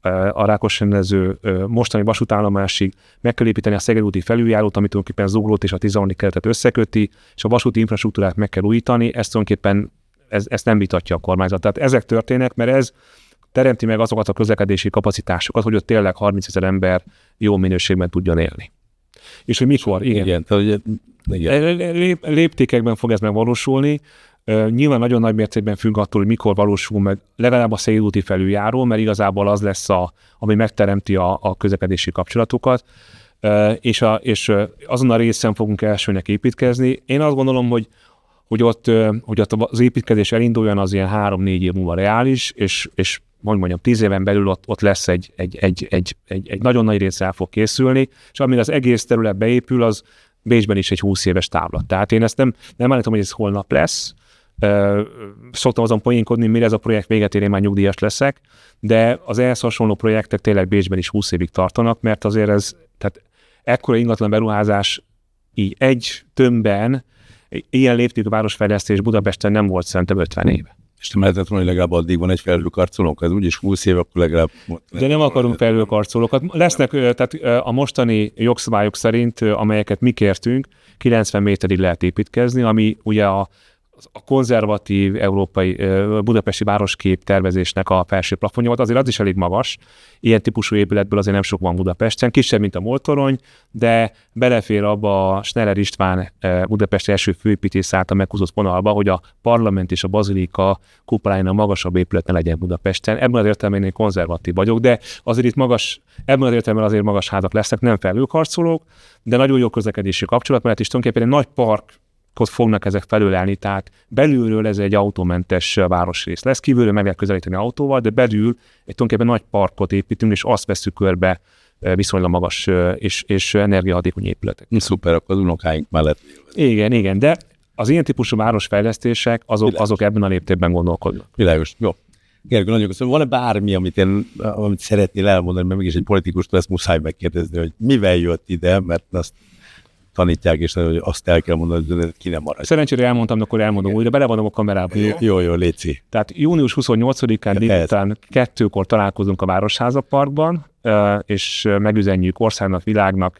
a Rákosrendező mostani vasútállomásig, meg kell építeni a Szeged úti felüljárót, amit tulajdonképpen Zuglót és a tizenharmadik kerületet összeköti, és a vasúti infrastruktúrát meg kell újítani, ezt tulajdonképpen ez, ezt nem vitatja a kormányzat. Tehát ezek történnek, mert ez teremti meg azokat a közlekedési kapacitásokat, hogy ott tényleg harmincezer ember jó minőségben tudjon élni. És hogy mikor? Igen. Igen, tehát, ugye, igen. Lép, léptékekben fog ez megvalósulni. Uh, nyilván nagyon nagy mértékben függ attól, hogy mikor valósul meg legalább a Szeged úti felüljáró, mert igazából az lesz, a, ami megteremti a, a közlekedési kapcsolatokat, uh, és, a, és uh, azon a részen fogunk elsőnek építkezni. Én azt gondolom, hogy, hogy, ott, uh, hogy ott az építkezés elinduljon, az ilyen három-négy év múlva reális, és, és hogy mondjam, tíz éven belül ott, ott lesz egy, egy, egy, egy, egy, egy nagyon nagy része el fog készülni, és amíg az egész terület beépül, az Bécsben is egy húsz éves távlat. Tehát én ezt nem, nem állítom, hogy ez holnap lesz. Uh, szoktam azon poénkodni, mire ez a projekt véget ér, én már nyugdíjas leszek, de az ehhez hasonló projektek tényleg Bécsben is húsz évig tartanak, mert azért ez, tehát ekkora ingatlan beruházás így egy tömbben, ilyen léptékű városfejlesztés Budapesten nem volt szerintem ötven éve. És nem lehetett volna, hogy legalább addig van egy felhőkarcolónk, ez úgyis húsz év, akkor legalább... De nem akarunk felhőkarcolókat. Lesznek, tehát a mostani jogszabályok szerint, amelyeket mi kértünk, kilencven méterig lehet építkezni, ami ugye a a konzervatív európai budapesti városkép tervezésnek a felső plafonja volt, azért az is elég magas. Ilyen típusú épületből azért nem sok van Budapesten, kisebb, mint a Moltorony, de belefér abba a Schneller István Budapest első főépítész által meghúzott vonalba, hogy a parlament és a bazilika kupoláján magasabb épület ne legyen Budapesten. Ebben az értelemben én konzervatív vagyok, de azért itt magas, ebben az értelemben azért magas házak lesznek, nem felhőkarcolók, de nagyon jó közlekedési kapcsolat, mert is tulajdonképpen egy nagy park ott fognak ezek felülelni, tehát belülről ez egy autómentes városrész lesz, kívülről meg lehet közelíteni autóval, de belül egy tulajdonképpen nagy parkot építünk, és azt vesszük körbe viszonylag magas és, és energiahatékony épületek. Szuper, akkor az unokáink mellett. Igen, igen, de az ilyen típusú városfejlesztések, azok, azok ebben a léptékben gondolkodnak. Világos, jó. Gergő, nagyon köszönöm. Van-e bármi, amit én amit szeretnél elmondani, mert mégis egy politikustól ezt muszáj megkérdezni, hogy mivel jött ide, mert azt tanítják, és hogy azt el kell mondani, hogy ki nem marad. Szerencsére elmondtam, de akkor elmondom újra, belevonom a kamerába. Jó, jó, jó, léci. Tehát június huszonnyolcadikán délután kettőkor találkozunk a Városháza Parkban, és megüzenjük országnak, világnak,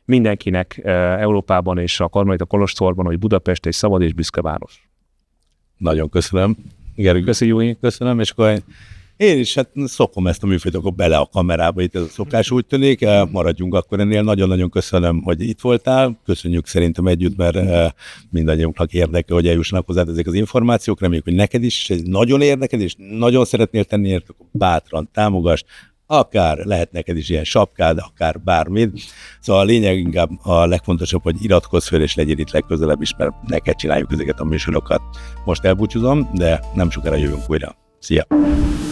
mindenkinek Európában és a Karmelita Kolostorban, hogy Budapest egy szabad és büszke város. Nagyon köszönöm. Gergő, Köszönjük. köszönöm, és akkor én is hát szokom ezt a műfajt, akkor bele a kamerába, itt ez a szokás úgy tűnik, maradjunk akkor ennél. Nagyon-nagyon köszönöm, hogy itt voltál, köszönjük szerintem együtt, mert mindannyiunknak érdekel, hogy eljussanak hozzá ezek az információk, reméljük, hogy neked is ez nagyon érdekel, és nagyon szeretnél tenni, érte, akkor bátran támogass, akár lehet neked is ilyen sapkád, akár bármit. Szóval a lényeg inkább a legfontosabb, hogy iratkozz fel, és legyél itt legközelebb is, mert neked csináljuk ezeket a műsorokat. Most elbúcsúzom, de nem sokára jövünk újra. Szia!